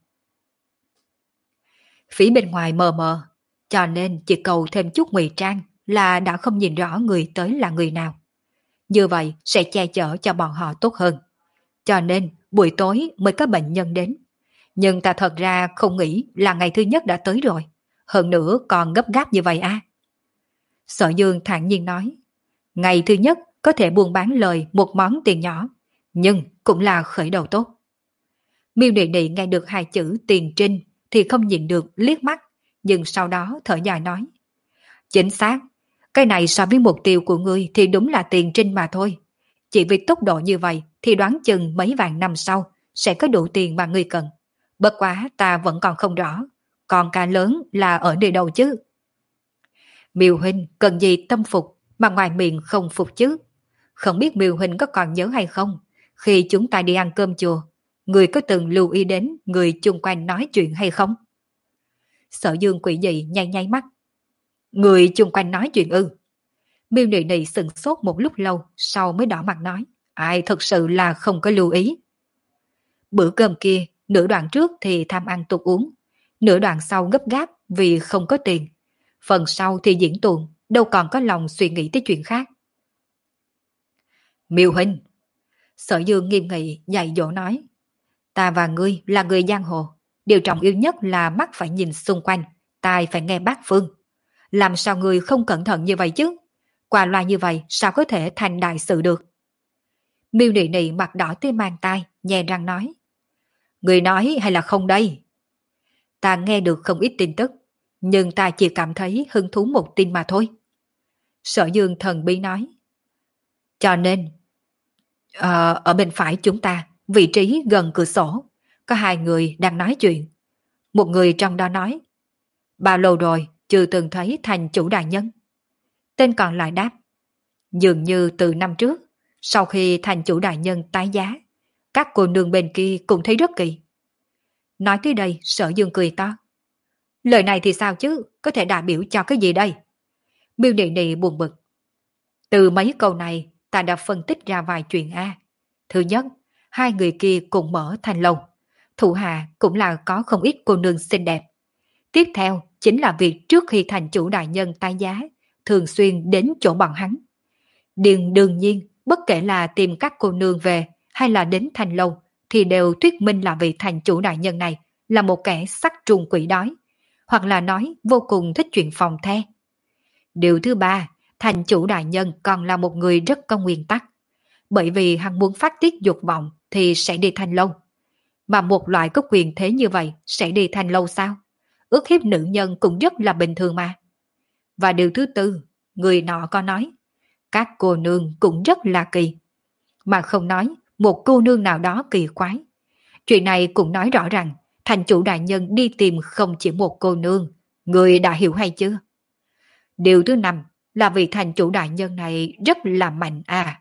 Phía bên ngoài mờ mờ, cho nên chỉ cầu thêm chút ngụy trang là đã không nhìn rõ người tới là người nào. Như vậy sẽ che chở cho bọn họ tốt hơn. Cho nên buổi tối mới có bệnh nhân đến. Nhưng ta thật ra không nghĩ là ngày thứ nhất đã tới rồi. Hơn nữa còn gấp gáp như vậy à? Sở Dương thản nhiên nói, ngày thứ nhất có thể buôn bán lời một món tiền nhỏ, nhưng cũng là khởi đầu tốt. Miêu Nị Nị nghe được hai chữ tiền trinh thì không nhìn được liếc mắt, nhưng sau đó thở dài nói, chính xác, cái này so với mục tiêu của ngươi thì đúng là tiền trinh mà thôi. Chỉ vì tốc độ như vậy thì đoán chừng mấy vạn năm sau sẽ có đủ tiền mà ngươi cần. Bất quá ta vẫn còn không rõ, còn cá lớn là ở nơi đâu chứ? Miêu huynh cần gì tâm phục mà ngoài miệng không phục chứ? Không biết Miêu huynh có còn nhớ hay không? Khi chúng ta đi ăn cơm chùa, người có từng lưu ý đến người chung quanh nói chuyện hay không? Sở Dương quỷ dị nháy nháy mắt. Người chung quanh nói chuyện ư? Miêu Nị Nị sừng sốt một lúc lâu, sau mới đỏ mặt nói, ai thật sự là không có lưu ý. Bữa cơm kia, nửa đoạn trước thì tham ăn tục uống, nửa đoạn sau gấp gáp vì không có tiền. Phần sau thì diễn tuồng, đâu còn có lòng suy nghĩ tới chuyện khác. Miêu huynh, Sở Dương nghiêm nghị dạy dỗ nói, ta và ngươi là người giang hồ, điều trọng yếu nhất là mắt phải nhìn xung quanh, tai phải nghe bát phương. Làm sao người không cẩn thận như vậy chứ? Qua loa như vậy sao có thể thành đại sự được? Miêu Nị Nị mặt đỏ tới mang tai, nhè răng nói. Người nói hay là không đây? Ta nghe được không ít tin tức, nhưng ta chỉ cảm thấy hứng thú một tin mà thôi. Sở Dương thần bí nói. Cho nên, ờ, ở bên phải chúng ta, vị trí gần cửa sổ, có hai người đang nói chuyện. Một người trong đó nói, bao lâu rồi chưa từng thấy thành chủ đại nhân? Tên còn lại đáp, dường như từ năm trước, sau khi thành chủ đại nhân tái giá, các cô nương bên kia cũng thấy rất kỳ. Nói tới đây, Sở Dương cười to. Lời này thì sao chứ, có thể đại biểu cho cái gì đây? Miêu Nị Nị buồn bực. Từ mấy câu này, ta đã phân tích ra vài chuyện A. Thứ nhất, hai người kia cùng mở thành lâu. Thủ hạ cũng là có không ít cô nương xinh đẹp. Tiếp theo chính là việc trước khi thành chủ đại nhân tái giá, thường xuyên đến chỗ bọn hắn. Điền đương nhiên, bất kể là tìm các cô nương về hay là đến thành lâu, thì đều thuyết minh là vị thành chủ đại nhân này là một kẻ sắc trùng quỷ đói, hoặc là nói vô cùng thích chuyện phòng the. Điều thứ ba, thành chủ đại nhân còn là một người rất có nguyên tắc. Bởi vì hắn muốn phát tiết dục vọng thì sẽ đi thành lâu. Mà một loại có quyền thế như vậy sẽ đi thành lâu sao? Ước hiếp nữ nhân cũng rất là bình thường mà. Và điều thứ tư, người nọ có nói, các cô nương cũng rất là kỳ. Mà không nói một cô nương nào đó kỳ quái. Chuyện này cũng nói rõ rằng thành chủ đại nhân đi tìm không chỉ một cô nương. Người đã hiểu hay chưa? Điều thứ năm là vị thành chủ đại nhân này rất là mạnh à.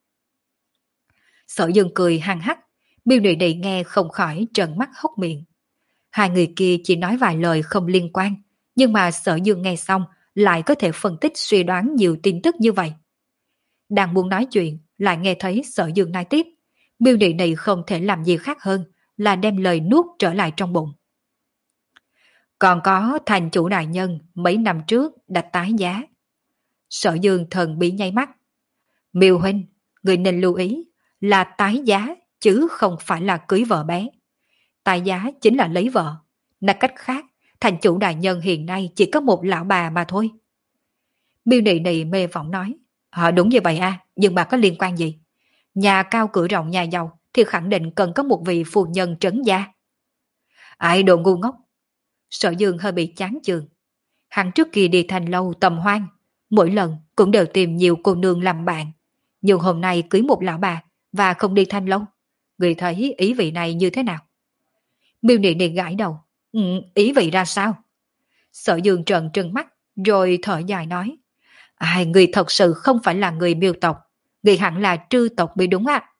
Sở Dương cười hăng hắc, Miêu Nị Nị nghe không khỏi trợn mắt hốc miệng. Hai người kia chỉ nói vài lời không liên quan, nhưng mà Sở Dương nghe xong lại có thể phân tích suy đoán nhiều tin tức như vậy. Đang muốn nói chuyện, lại nghe thấy Sở Dương nói tiếp. Miêu Nị Nị không thể làm gì khác hơn là đem lời nuốt trở lại trong bụng. Còn có thành chủ đại nhân mấy năm trước đã tái giá. Sở Dương thần bí nháy mắt. Miêu huynh, người nên lưu ý là tái giá chứ không phải là cưới vợ bé. Tái giá chính là lấy vợ. Nói cách khác, thành chủ đại nhân hiện nay chỉ có một lão bà mà thôi. Miêu Nị Nị mê vọng nói. Ờ đúng như vậy à, nhưng mà có liên quan gì? Nhà cao cửa rộng nhà giàu thì khẳng định cần có một vị phu nhân trấn gia. Ai đồ ngu ngốc. Sở Dương hơi bị chán chường. Hắn trước kia đi thành lâu tầm hoang, mỗi lần cũng đều tìm nhiều cô nương làm bạn. Nhưng hôm nay cưới một lão bà và không đi thanh lâu. Người thấy ý vị này như thế nào? Miêu Nị Nị gãi đầu. Ừ, ý vị ra sao? Sở Dương trợn trừng mắt rồi thở dài nói. Ai, người thật sự không phải là người Miêu tộc. Người hẳn là trư tộc mới đúng ạ. À?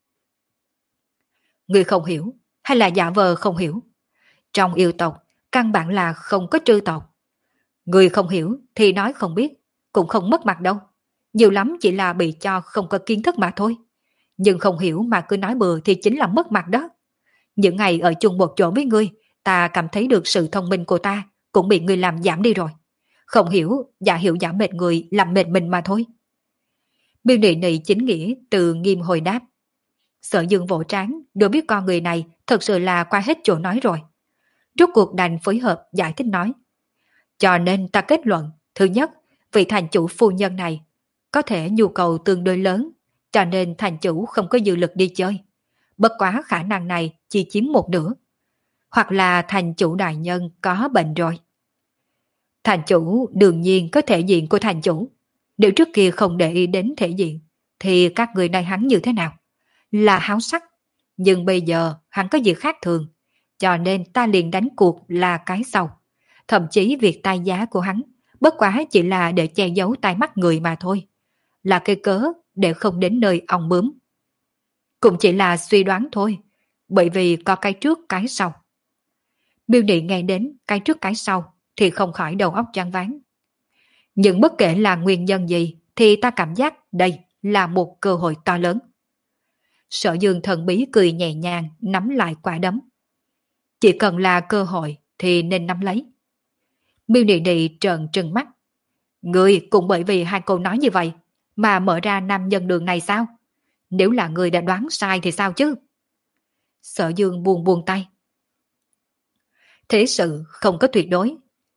Người không hiểu hay là giả vờ không hiểu? Trong yêu tộc, căn bản là không có trư tộc. Người không hiểu thì nói không biết, cũng không mất mặt đâu. Nhiều lắm chỉ là bị cho không có kiến thức mà thôi. Nhưng không hiểu mà cứ nói bừa thì chính là mất mặt đó. Những ngày ở chung một chỗ với ngươi, ta cảm thấy được sự thông minh của ta cũng bị ngươi làm giảm đi rồi. Không hiểu, giả hiểu giả mệt người làm mệt mình mà thôi. Miêu Nị Nị chính nghĩa từ nghiêm hồi đáp. Sở Dương vỗ trán, đối biết con người này thật sự là qua hết chỗ nói rồi. Rốt cuộc đành phối hợp giải thích nói. Cho nên ta kết luận, thứ nhất, vị thành chủ phu nhân này có thể nhu cầu tương đối lớn, cho nên thành chủ không có dư lực đi chơi. Bất quá khả năng này chỉ chiếm một nửa. Hoặc là thành chủ đại nhân có bệnh rồi. Thành chủ đương nhiên có thể diện của thành chủ. Nếu trước kia không để ý đến thể diện, thì các người này hắn như thế nào? Là háo sắc. Nhưng bây giờ hắn có gì khác thường. Cho nên ta liền đánh cuộc là cái sau. Thậm chí việc tai giá của hắn bất quá chỉ là để che giấu tai mắt người mà thôi. Là cái cớ để không đến nơi ong bướm. Cũng chỉ là suy đoán thôi. Bởi vì có cái trước cái sau. Miêu Nị nghe đến cái trước cái sau thì không khỏi đầu óc choáng váng. Nhưng bất kể là nguyên nhân gì thì ta cảm giác đây là một cơ hội to lớn. Sở Dương thần bí cười nhẹ nhàng nắm lại quả đấm. Chỉ cần là cơ hội thì nên nắm lấy. Miêu Nị Nị trợn trừng mắt. Người cũng bởi vì hai câu nói như vậy mà mở ra nam nhân đường này sao? Nếu là người đã đoán sai thì sao chứ? Sở Dương buông buông tay. Thế sự không có tuyệt đối.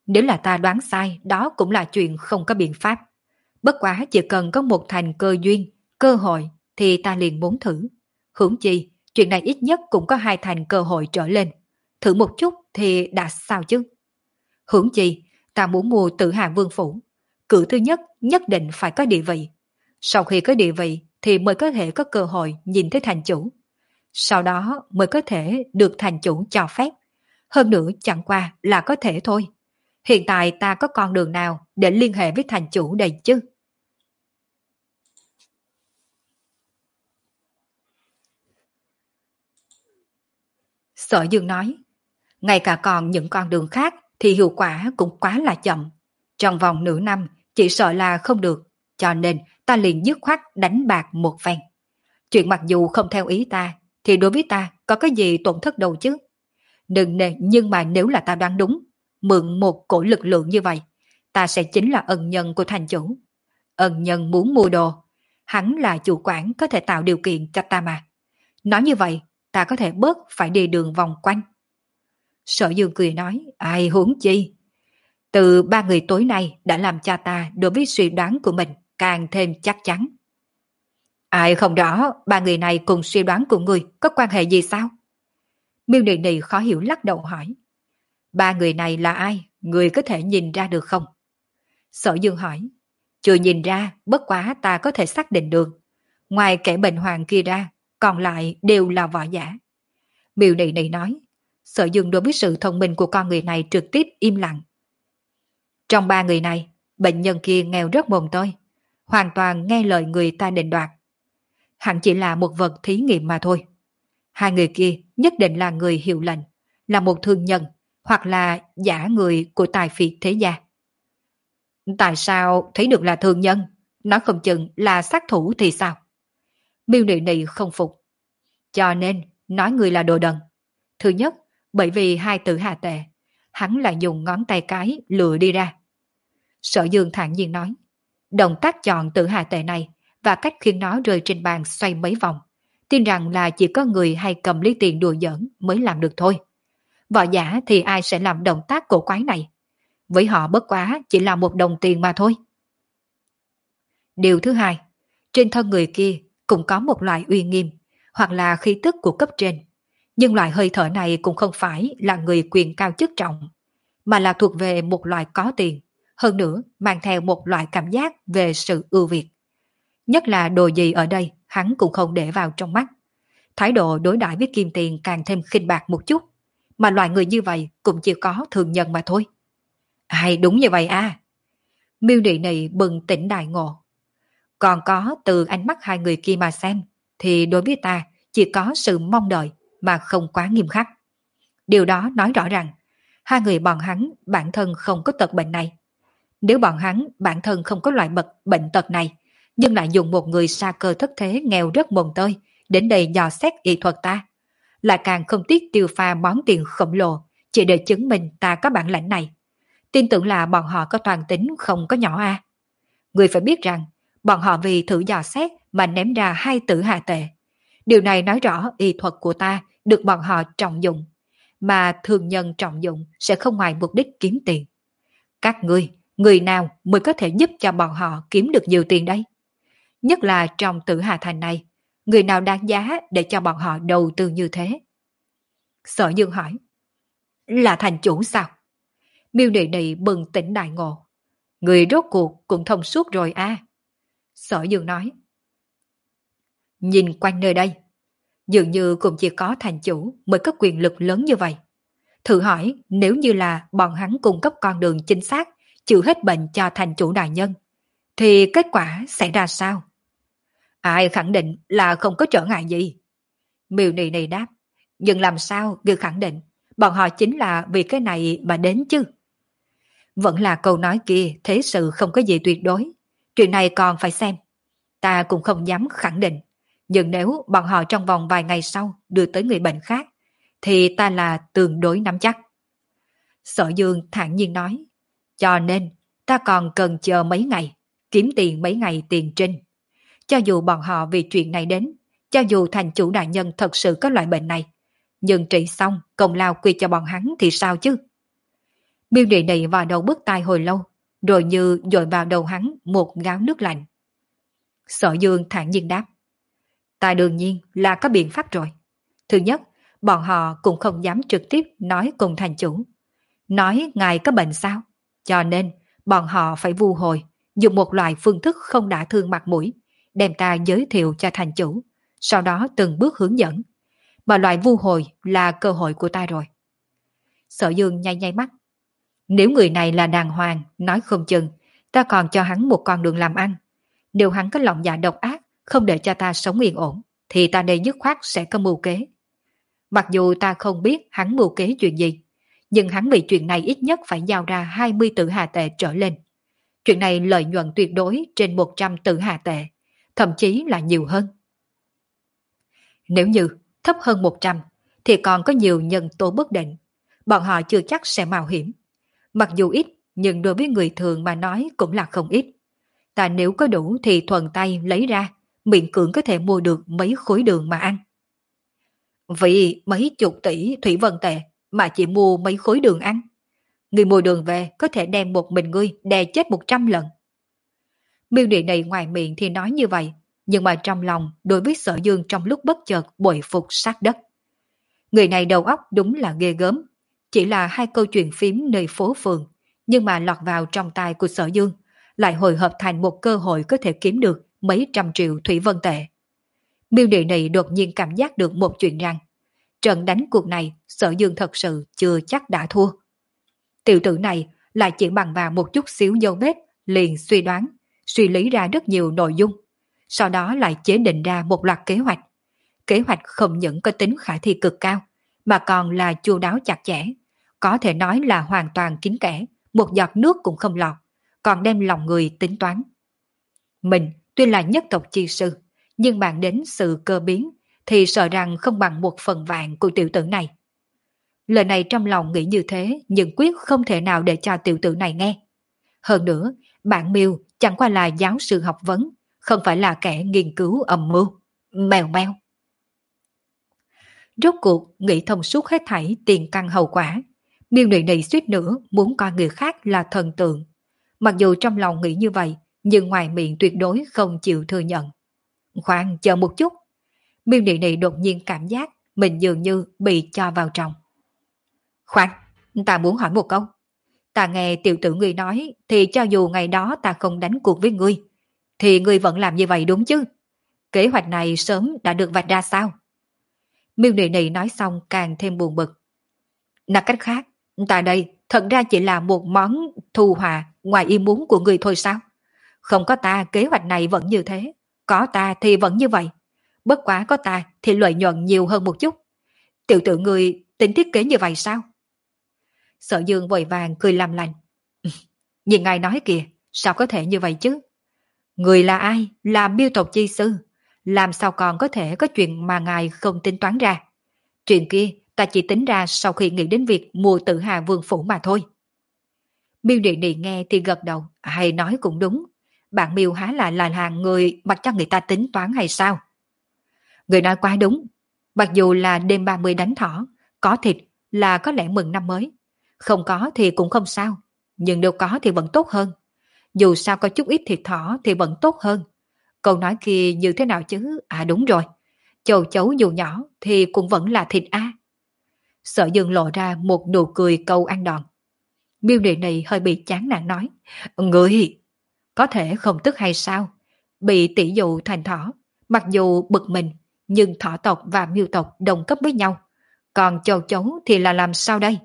Nếu là ta đoán sai, đó cũng là chuyện không có biện pháp. Bất quá chỉ cần có một thành cơ duyên, cơ hội, thì ta liền muốn thử. Huống chi, chuyện này ít nhất cũng có hai thành cơ hội trở lên. Thử một chút thì đã sao chứ? Huống chi, ta muốn mua Tử Hà Vương Phủ. Cử thứ nhất nhất định phải có địa vị. Sau khi có địa vị thì mới có thể có cơ hội nhìn thấy thành chủ. Sau đó mới có thể được thành chủ cho phép. Hơn nữa chẳng qua là có thể thôi. Hiện tại ta có con đường nào để liên hệ với thành chủ đây chứ? Sở Dương nói, ngay cả còn những con đường khác thì hiệu quả cũng quá là chậm. Trong vòng nửa năm chỉ sợ là không được, cho nên ta liền dứt khoát đánh bạc một phen. Chuyện mặc dù không theo ý ta, thì đối với ta có cái gì tổn thất đâu chứ. Đừng nè, nhưng mà nếu là ta đoán đúng, mượn một cổ lực lượng như vậy, ta sẽ chính là ân nhân của thành chủ. Ân nhân muốn mua đồ, hắn là chủ quản có thể tạo điều kiện cho ta mà. Nói như vậy, ta có thể bớt phải đi đường vòng quanh. Sở Dương cười nói, ai huống chi. Từ ba người tối nay đã làm cha ta đối với suy đoán của mình càng thêm chắc chắn. Ai không rõ ba người này cùng suy đoán của người có quan hệ gì sao? Miêu Nị Nị khó hiểu lắc đầu hỏi. Ba người này là ai? Người có thể nhìn ra được không? Sở Dương hỏi. Chưa nhìn ra, bất quá ta có thể xác định được. Ngoài kẻ bệnh hoàng kia ra, còn lại đều là võ giả. Miêu Nị Nị nói. Sở Dương đối với sự thông minh của con người này trực tiếp im lặng. Trong ba người này, bệnh nhân kia nghèo rất mồm tơi, hoàn toàn nghe lời người ta định đoạt. Hẳn chỉ là một vật thí nghiệm mà thôi. Hai người kia nhất định là người hiệu lệnh, là một thương nhân, hoặc là giả người của tài phiệt thế gia. Tại sao thấy được là thương nhân, nói không chừng là sát thủ thì sao? Miêu Nị Nị không phục. Cho nên, nói người là đồ đần. Thứ nhất, bởi vì hai tử hạ tệ, hắn lại dùng ngón tay cái lựa đi ra. Sở Dương thản nhiên nói, động tác chọn tử hạ tệ này và cách khiến nó rơi trên bàn xoay mấy vòng, tin rằng là chỉ có người hay cầm lấy tiền đùa giỡn mới làm được thôi. Võ giả thì ai sẽ làm động tác cổ quái này? Với họ bất quá chỉ là một đồng tiền mà thôi. Điều thứ hai, trên thân người kia cũng có một loại uy nghiêm, hoặc là khí tức của cấp trên. Nhưng loại hơi thở này cũng không phải là người quyền cao chức trọng, mà là thuộc về một loại có tiền, hơn nữa mang theo một loại cảm giác về sự ưu việt. Nhất là đồ gì ở đây hắn cũng không để vào trong mắt. Thái độ đối đãi với kim tiền càng thêm khinh bạc một chút, mà loại người như vậy cũng chỉ có thường nhân mà thôi. Ai đúng như vậy à? Miêu Nị Nị bừng tỉnh đại ngộ. Còn có từ ánh mắt hai người kia mà xem, thì đối với ta chỉ có sự mong đợi mà không quá nghiêm khắc. Điều đó nói rõ rằng hai người bọn hắn bản thân không có tật bệnh này. Nếu bọn hắn bản thân không có loại bật bệnh tật này, nhưng lại dùng một người sa cơ thất thế nghèo rất mồm tơi đến đây dò xét y thuật ta, lại càng không tiếc tiêu pha món tiền khổng lồ chỉ để chứng minh ta có bản lãnh này. Tin tưởng là bọn họ có toàn tính không có nhỏ a. Người phải biết rằng bọn họ vì thử dò xét mà ném ra hai tử hạ tệ. Điều này nói rõ y thuật của ta được bọn họ trọng dụng, mà thường nhân trọng dụng sẽ không ngoài mục đích kiếm tiền. Các ngươi, người nào mới có thể giúp cho bọn họ kiếm được nhiều tiền đây? Nhất là trong Tử Hà Thành này, người nào đáng giá để cho bọn họ đầu tư như thế? Sở Dương hỏi. Là thành chủ sao? Miêu Nị Nị bừng tỉnh đại ngộ. Người rốt cuộc cũng thông suốt rồi à? Sở Dương nói. Nhìn quanh nơi đây, dường như cũng chỉ có thành chủ mới có quyền lực lớn như vậy. Thử hỏi nếu như là bọn hắn cung cấp con đường chính xác chữa hết bệnh cho thành chủ đại nhân, thì kết quả sẽ ra sao? Ai khẳng định là không có trở ngại gì? Miêu Nị Nị đáp. Nhưng làm sao người khẳng định bọn họ chính là vì cái này mà đến chứ? Vẫn là câu nói kia, thế sự không có gì tuyệt đối. Chuyện này còn phải xem. Ta cũng không dám khẳng định. Nhưng nếu bọn họ trong vòng vài ngày sau đưa tới người bệnh khác, thì ta là tương đối nắm chắc. Sở Dương thản nhiên nói. Cho nên, ta còn cần chờ mấy ngày, kiếm tiền mấy ngày tiền trinh. Cho dù bọn họ vì chuyện này đến, cho dù thành chủ đại nhân thật sự có loại bệnh này, nhưng trị xong công lao quy cho bọn hắn thì sao chứ? Miêu Nị Nị vào đầu bứt tai hồi lâu, rồi như dội vào đầu hắn một gáo nước lạnh. Sở Dương thản nhiên đáp. Ta đương nhiên là có biện pháp rồi. Thứ nhất, bọn họ cũng không dám trực tiếp nói cùng thành chủ. Nói ngài có bệnh sao? Cho nên, bọn họ phải vu hồi, dùng một loại phương thức không đả thương mặt mũi, đem ta giới thiệu cho thành chủ, sau đó từng bước hướng dẫn. Mà loại vu hồi là cơ hội của ta rồi. Sở Dương nháy nháy mắt. Nếu người này là đàng hoàng, nói không chừng, ta còn cho hắn một con đường làm ăn. Nếu hắn có lòng dạ độc ác, không để cho ta sống yên ổn, thì ta đây dứt khoát sẽ có mưu kế. Mặc dù ta không biết hắn mưu kế chuyện gì, nhưng hắn vì chuyện này ít nhất phải giao ra hai mươi tử hà tệ trở lên. Chuyện này lợi nhuận tuyệt đối trên một trăm tử hà tệ, thậm chí là nhiều hơn. Nếu như thấp hơn một trăm, thì còn có nhiều nhân tố bất định. Bọn họ chưa chắc sẽ mạo hiểm. Mặc dù ít, nhưng đối với người thường mà nói cũng là không ít. Ta nếu có đủ thì thuần tay lấy ra, miễn cưỡng có thể mua được mấy khối đường mà ăn. Vì mấy chục tỷ thủy vân tệ mà chỉ mua mấy khối đường ăn. Người mua đường về có thể đem một mình ngươi đè chết một trăm lần. Miêu Nị Nị ngoài miệng thì nói như vậy, nhưng mà trong lòng đối với Sở Dương trong lúc bất chợt bội phục sát đất. Người này đầu óc đúng là ghê gớm, chỉ là hai câu chuyện phím nơi phố phường, nhưng mà lọt vào trong tai của Sở Dương, lại hồi hợp thành một cơ hội có thể kiếm được mấy trăm triệu thủy vân tệ. Miêu Nị Nị đột nhiên cảm giác được một chuyện rằng, trận đánh cuộc này Sở Dương thật sự chưa chắc đã thua. Tiểu tử này lại chỉ bằng vào một chút xíu dấu vết liền suy đoán, suy lý ra rất nhiều nội dung, sau đó lại chế định ra một loạt kế hoạch. Kế hoạch không những có tính khả thi cực cao, mà còn là chu đáo chặt chẽ, có thể nói là hoàn toàn kín kẽ, một giọt nước cũng không lọt, còn đem lòng người tính toán. Mình tuy là nhất tộc chi sư, nhưng bàn đến sự cơ biến thì sợ rằng không bằng một phần vạn của tiểu tử này. Lời này trong lòng nghĩ như thế, nhưng quyết không thể nào để cho tiểu tử này nghe. Hơn nữa, bạn Miêu chẳng qua là giáo sư học vấn, không phải là kẻ nghiên cứu âm mưu. Mèo meo. Rốt cuộc nghĩ thông suốt hết thảy tiền căn hậu quả. Miêu Nị Nị suýt nữa muốn coi người khác là thần tượng. Mặc dù trong lòng nghĩ như vậy, nhưng ngoài miệng tuyệt đối không chịu thừa nhận. Khoan, chờ một chút. Miêu Nị Nị đột nhiên cảm giác mình dường như bị cho vào trong. Khoan, ta muốn hỏi một câu. Ta nghe tiểu tử ngươi nói thì cho dù ngày đó ta không đánh cuộc với ngươi, thì ngươi vẫn làm như vậy đúng chứ? Kế hoạch này sớm đã được vạch ra sao? Miêu Nị Nị nói xong càng thêm buồn bực. Nói cách khác, ta đây thật ra chỉ là một món thù hòa ngoài ý muốn của ngươi thôi sao? Không có ta kế hoạch này vẫn như thế, có ta thì vẫn như vậy. Bất quá có ta thì lợi nhuận nhiều hơn một chút. Tiểu tử ngươi tính thiết kế như vậy sao? Sở Dương vội vàng cười làm lành. Nhìn ngài nói kìa, sao có thể như vậy chứ? Người là ai? Là Miêu tộc chi sư. Làm sao còn có thể có chuyện mà ngài không tính toán ra? Chuyện kia ta chỉ tính ra sau khi nghĩ đến việc mua Tử Hà Vương phủ mà thôi. Miêu Nị Nị nghe thì gật đầu, hay nói cũng đúng. Bạn Miêu há là là hàng người mặc cho người ta tính toán hay sao? Người nói quá đúng. Mặc dù là đêm ba mươi đánh thỏ, có thịt là có lẽ mừng năm mới. Không có thì cũng không sao, nhưng nếu có thì vẫn tốt hơn. Dù sao có chút ít thịt thỏ thì vẫn tốt hơn. Câu nói kia như thế nào chứ? À đúng rồi, châu chấu dù nhỏ thì cũng vẫn là thịt a. Sở Dương lộ ra một nụ cười câu ăn đòn. Miêu Nị Nị hơi bị chán nản nói, người có thể không tức hay sao? Bị tỷ dụ thành thỏ, mặc dù bực mình, nhưng thỏ tộc và miêu tộc đồng cấp với nhau, còn châu chấu thì là làm sao đây?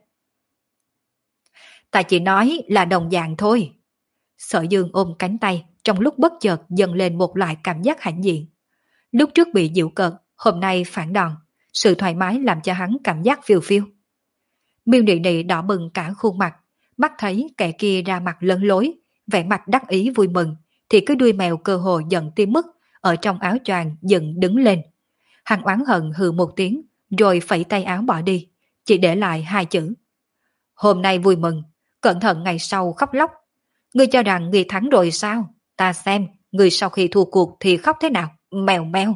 Ta chỉ nói là đồng dạng thôi. Sở Dương ôm cánh tay, trong lúc bất chợt dâng lên một loại cảm giác hãnh diện. Lúc trước bị giễu cợt, hôm nay phản đòn, sự thoải mái làm cho hắn cảm giác phiêu phiêu. Miêu Nị Nị đỏ bừng cả khuôn mặt, mắt thấy kẻ kia ra mặt lấn lối, vẻ mặt đắc ý vui mừng, thì cái đuôi mèo cơ hồ giận tim mức, ở trong áo choàng dựng đứng lên. Hắn oán hận hừ một tiếng, rồi phẩy tay áo bỏ đi, chỉ để lại hai chữ. Hôm nay vui mừng, cẩn thận ngày sau khóc lóc. Ngươi cho rằng ngươi thắng rồi sao? Ta xem, ngươi sau khi thua cuộc thì khóc thế nào? Mèo meo.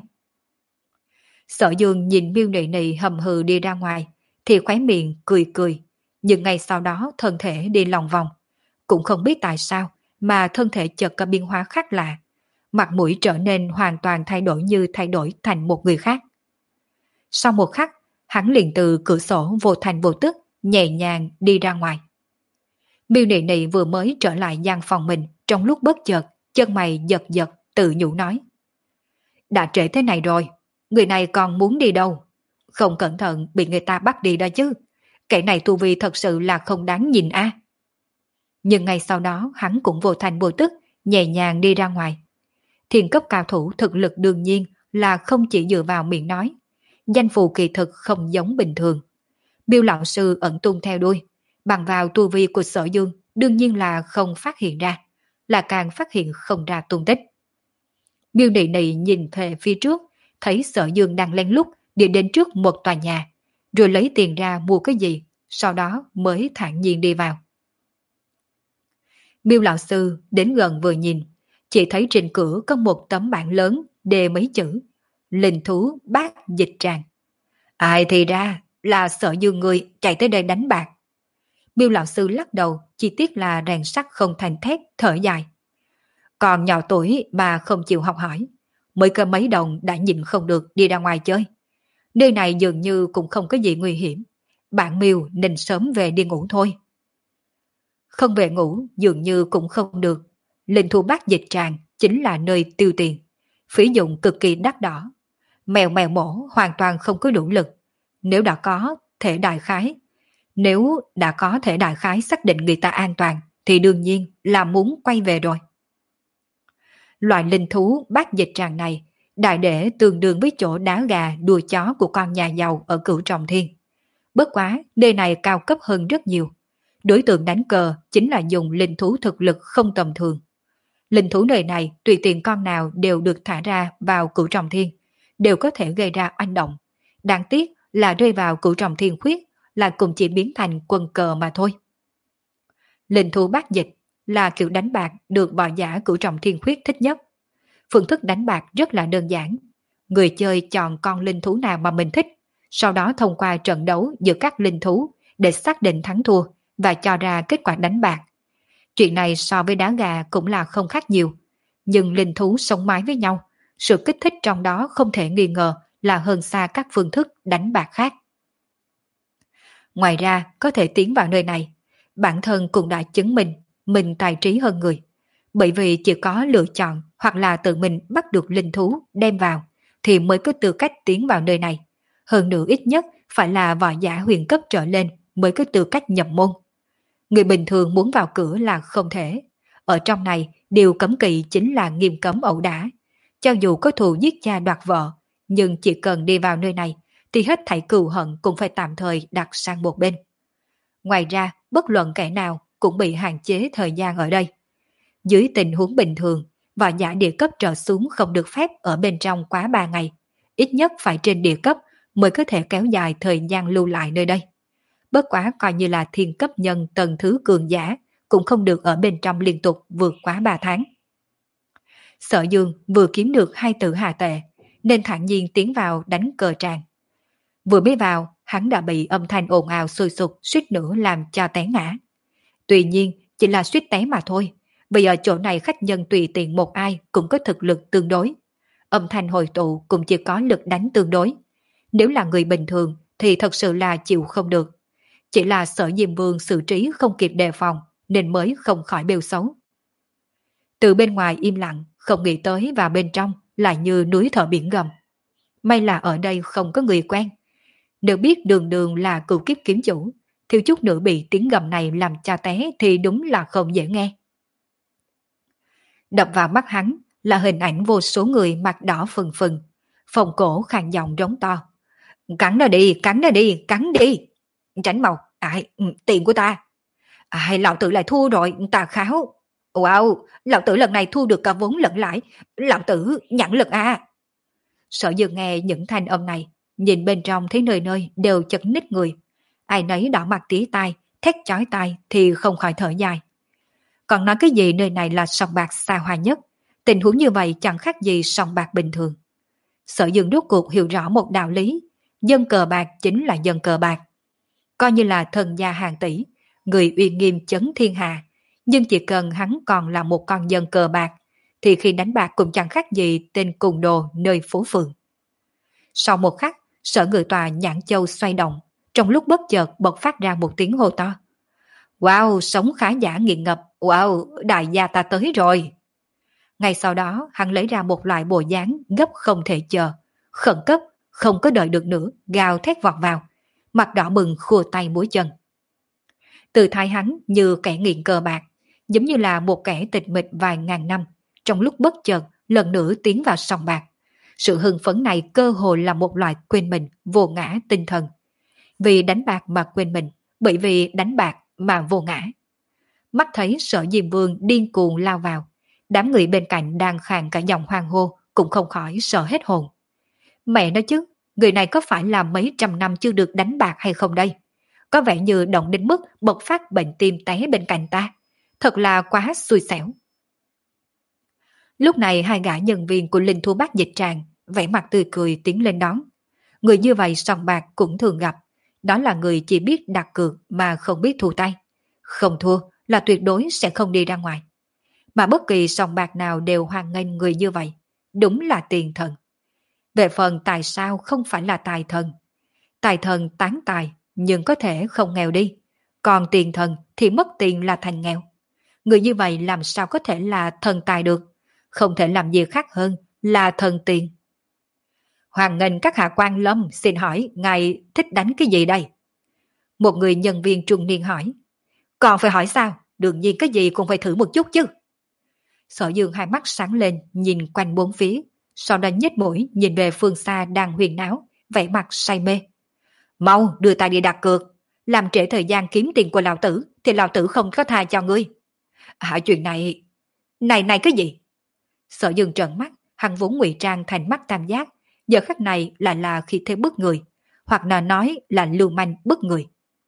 Sở Dương nhìn Miêu Nị Nị hầm hừ đi ra ngoài, thì khóe miệng cười cười. Nhưng ngay sau đó thân thể đi lòng vòng. Cũng không biết tại sao mà thân thể chợt có biến hóa khác lạ. Mặt mũi trở nên hoàn toàn thay đổi như thay đổi thành một người khác. Sau một khắc, hắn liền từ cửa sổ vô thành vô tức, nhẹ nhàng đi ra ngoài. Miêu Nị Nị vừa mới trở lại gian phòng mình, trong lúc bất chợt, chân mày giật giật, tự nhủ nói. Đã trễ thế này rồi, người này còn muốn đi đâu? Không cẩn thận bị người ta bắt đi đó chứ. Kẻ này tu vi thật sự là không đáng nhìn a. Nhưng ngay sau đó hắn cũng vô thành vô tức, nhẹ nhàng đi ra ngoài. Thiên cấp cao thủ thực lực đương nhiên là không chỉ dựa vào miệng nói. Danh phù kỳ thực không giống bình thường. Miêu lão sư ẩn tung theo đuôi, bằng vào tu vi của Sở Dương đương nhiên là không phát hiện ra, là càng phát hiện không ra tung tích. Miêu Nị Nị nhìn về phía trước, thấy Sở Dương đang lén lút đi đến trước một tòa nhà, rồi lấy tiền ra mua cái gì, sau đó mới thản nhiên đi vào. Miêu lão sư đến gần vừa nhìn, chỉ thấy trên cửa có một tấm bảng lớn đề mấy chữ Linh thú bát dịch tràng. Ai thì ra là Sở Dương người chạy tới đây đánh bạc. Miêu lão sư lắc đầu, chỉ tiếc là rèn sắt không thành thép, thở dài. Còn nhỏ tuổi mà không chịu học hỏi, mới có mấy đồng đã nhịn không được đi ra ngoài chơi. Nơi này dường như cũng không có gì nguy hiểm, bạn Miêu nên sớm về đi ngủ thôi. Không về ngủ dường như cũng không được. Linh thú bát dịch tràng chính là nơi tiêu tiền, phí dụng cực kỳ đắt đỏ. Mèo mèo mổ hoàn toàn không có đủ lực. Nếu đã có thể đại khái, nếu đã có thể đại khái xác định người ta an toàn, thì đương nhiên là muốn quay về rồi. Loại linh thú bát dịch tràng này, đại để tương đương với chỗ đá gà đùa chó của con nhà giàu ở Cửu Trọng Thiên. Bất quá, nơi này cao cấp hơn rất nhiều. Đối tượng đánh cờ chính là dùng linh thú thực lực không tầm thường. Linh thú nơi này tùy tiện con nào đều được thả ra vào Cửu Trọng Thiên, đều có thể gây ra oanh động. Đáng tiếc là rơi vào Cửu Trọng Thiên khuyết là cũng chỉ biến thành quân cờ mà thôi. Linh thú bát dịch là kiểu đánh bạc được võ giả Cửu Trọng Thiên khuyết thích nhất. Phương thức đánh bạc rất là đơn giản. Người chơi chọn con linh thú nào mà mình thích, sau đó thông qua trận đấu giữa các linh thú để xác định thắng thua và cho ra kết quả đánh bạc. Chuyện này so với đá gà cũng là không khác nhiều, nhưng linh thú sống mái với nhau, sự kích thích trong đó không thể nghi ngờ là hơn xa các phương thức đánh bạc khác. Ngoài ra, có thể tiến vào nơi này, bản thân cũng đã chứng minh mình tài trí hơn người, bởi vì chỉ có lựa chọn hoặc là tự mình bắt được linh thú đem vào thì mới có tư cách tiến vào nơi này. Hơn nữa ít nhất phải là võ giả huyền cấp trở lên mới có tư cách nhập môn. Người bình thường muốn vào cửa là không thể. Ở trong này, điều cấm kỵ chính là nghiêm cấm ẩu đả. Cho dù có thù giết cha đoạt vợ, nhưng chỉ cần đi vào nơi này, thì hết thảy cừu hận cũng phải tạm thời đặt sang một bên. Ngoài ra, bất luận kẻ nào cũng bị hạn chế thời gian ở đây. Dưới tình huống bình thường, võ giả địa cấp trở xuống không được phép ở bên trong quá ba ngày. Ít nhất phải trên địa cấp mới có thể kéo dài thời gian lưu lại nơi đây. Bất quá coi như là thiên cấp nhân tầng thứ cường giả, cũng không được ở bên trong liên tục vượt quá ba tháng. Sở Dương vừa kiếm được hai tử hà tệ, nên thản nhiên tiến vào đánh cờ tràng. Vừa mới vào, hắn đã bị âm thanh ồn ào sôi sục suýt nữa làm cho té ngã. Tuy nhiên, chỉ là suýt té mà thôi, vì ở chỗ này khách nhân tùy tiện một ai cũng có thực lực tương đối. Âm thanh hồi tụ cũng chỉ có lực đánh tương đối. Nếu là người bình thường thì thật sự là chịu không được. Chỉ là Sở Diêm Vương xử trí không kịp đề phòng nên mới không khỏi bêu xấu. Từ bên ngoài im lặng, không nghĩ tới vào bên trong lại như núi thở biển gầm. May là ở đây không có người quen. Nếu biết đường đường là cửu kiếp kiếm chủ, thiếu chút nữa bị tiếng gầm này làm cho té thì đúng là không dễ nghe. Đập vào mắt hắn là hình ảnh vô số người mặt đỏ phừng phừng, phòng cổ khàn giọng rống to. Cắn nó đi, cắn nó đi, cắn đi. Tránh màu, ai, tiền của ta. Ai, lão tử lại thua rồi, tà kháo. Wow, lão tử lần này thu được cả vốn lẫn lãi, lão tử nhãn lực à. Sở Dương nghe những thanh âm này, nhìn bên trong thấy nơi nơi đều chật ních người. Ai nấy đỏ mặt tía tai, thét chói tai thì không khỏi thở dài. Còn nói cái gì nơi này là sòng bạc xa hoa nhất, tình huống như vậy chẳng khác gì sòng bạc bình thường. Sở Dương rốt cuộc hiểu rõ một đạo lý, dân cờ bạc chính là dân cờ bạc. coi như là thần gia hàng tỷ, người uy nghiêm chấn thiên hạ, nhưng chỉ cần hắn còn là một con dân cờ bạc, thì khi đánh bạc cũng chẳng khác gì tên cùng đồ nơi phố phường. Sau một khắc, sở người tòa nhãn châu xoay động, trong lúc bất chợt bật phát ra một tiếng hô to. Wow, sống khá giả nghiện ngập, wow, đại gia ta tới rồi. Ngay sau đó, hắn lấy ra một loại bộ dáng gấp không thể chờ, khẩn cấp, không có đợi được nữa, gào thét vọt vào, mặt đỏ bừng khua tay múa chân. Từ thái hắn như kẻ nghiện cờ bạc, giống như là một kẻ tịch mịch vài ngàn năm, trong lúc bất chợt lần nữa tiến vào sòng bạc. Sự hưng phấn này cơ hồ là một loại quên mình, vô ngã tinh thần. Vì đánh bạc mà quên mình, bởi vì đánh bạc mà vô ngã. Mắt thấy Sở Diêm Vương điên cuồng lao vào, đám người bên cạnh đang khàn cả giọng hoang hô cũng không khỏi sợ hết hồn. Mẹ nói chứ, người này có phải là mấy trăm năm chưa được đánh bạc hay không đây? Có vẻ như động đến mức bộc phát bệnh tim té bên cạnh ta. Thật là quá xui xẻo. Lúc này hai gã nhân viên của Linh Thu Bát Dịch Tràng vẻ mặt tươi cười tiến lên đón. Người như vậy sòng bạc cũng thường gặp. Đó là người chỉ biết đặt cược mà không biết thu tay. Không thua là tuyệt đối sẽ không đi ra ngoài. Mà bất kỳ sòng bạc nào đều hoan nghênh người như vậy. Đúng là tiền thần. Về phần tại sao không phải là tài thần. Tài thần tán tài nhưng có thể không nghèo đi. Còn tiền thần thì mất tiền là thành nghèo. Người như vậy làm sao có thể là thần tài được. Không thể làm gì khác hơn là thần tiền. Hoàng nghênh các hạ quan lâm, xin hỏi ngài thích đánh cái gì đây? Một người nhân viên trung niên hỏi. Còn phải hỏi sao? Đương nhiên cái gì cũng phải thử một chút chứ. Sở Dương hai mắt sáng lên nhìn quanh bốn phía, sau đó nhếch mũi nhìn về phương xa đang huyền náo, vẻ mặt say mê. Mau đưa ta đi đặt cược, làm trễ thời gian kiếm tiền của lão tử thì lão tử không có tha cho ngươi. Hả, chuyện này... Này này cái gì? Sở Dương trợn mắt, hắn vốn ngụy trang thành mắt tam giác, giờ khắc này lại là khi thế bức người, hoặc là nói là lưu manh bức người.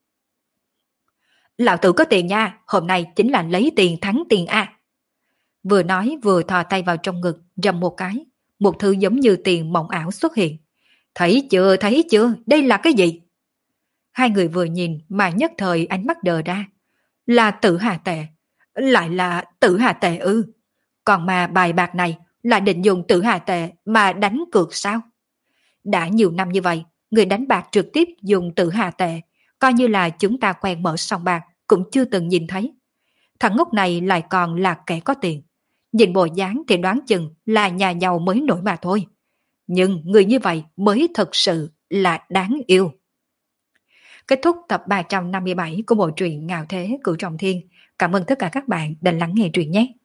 Lão tử có tiền nha, hôm nay chính là lấy tiền thắng tiền a. Vừa nói vừa thò tay vào trong ngực, rầm một cái, một thứ giống như tiền mộng ảo xuất hiện. Thấy chưa, thấy chưa, đây là cái gì? Hai người vừa nhìn mà nhất thời ánh mắt đờ ra. Là Tử Hà Tệ, lại là Tử Hà Tệ ư? Còn mà bài bạc này là định dùng Tử Hà Tệ mà đánh cược sao? Đã nhiều năm như vậy, người đánh bạc trực tiếp dùng Tử Hà Tệ, coi như là chúng ta quen mở sòng bạc cũng chưa từng nhìn thấy. Thằng ngốc này lại còn là kẻ có tiền. Nhìn bộ dáng thì đoán chừng là nhà giàu mới nổi mà thôi. Nhưng người như vậy mới thật sự là đáng yêu. Kết thúc tập ba trăm năm mươi bảy của bộ truyện Ngạo Thế Cửu Trọng Thiên. Cảm ơn tất cả các bạn đã lắng nghe truyện nhé.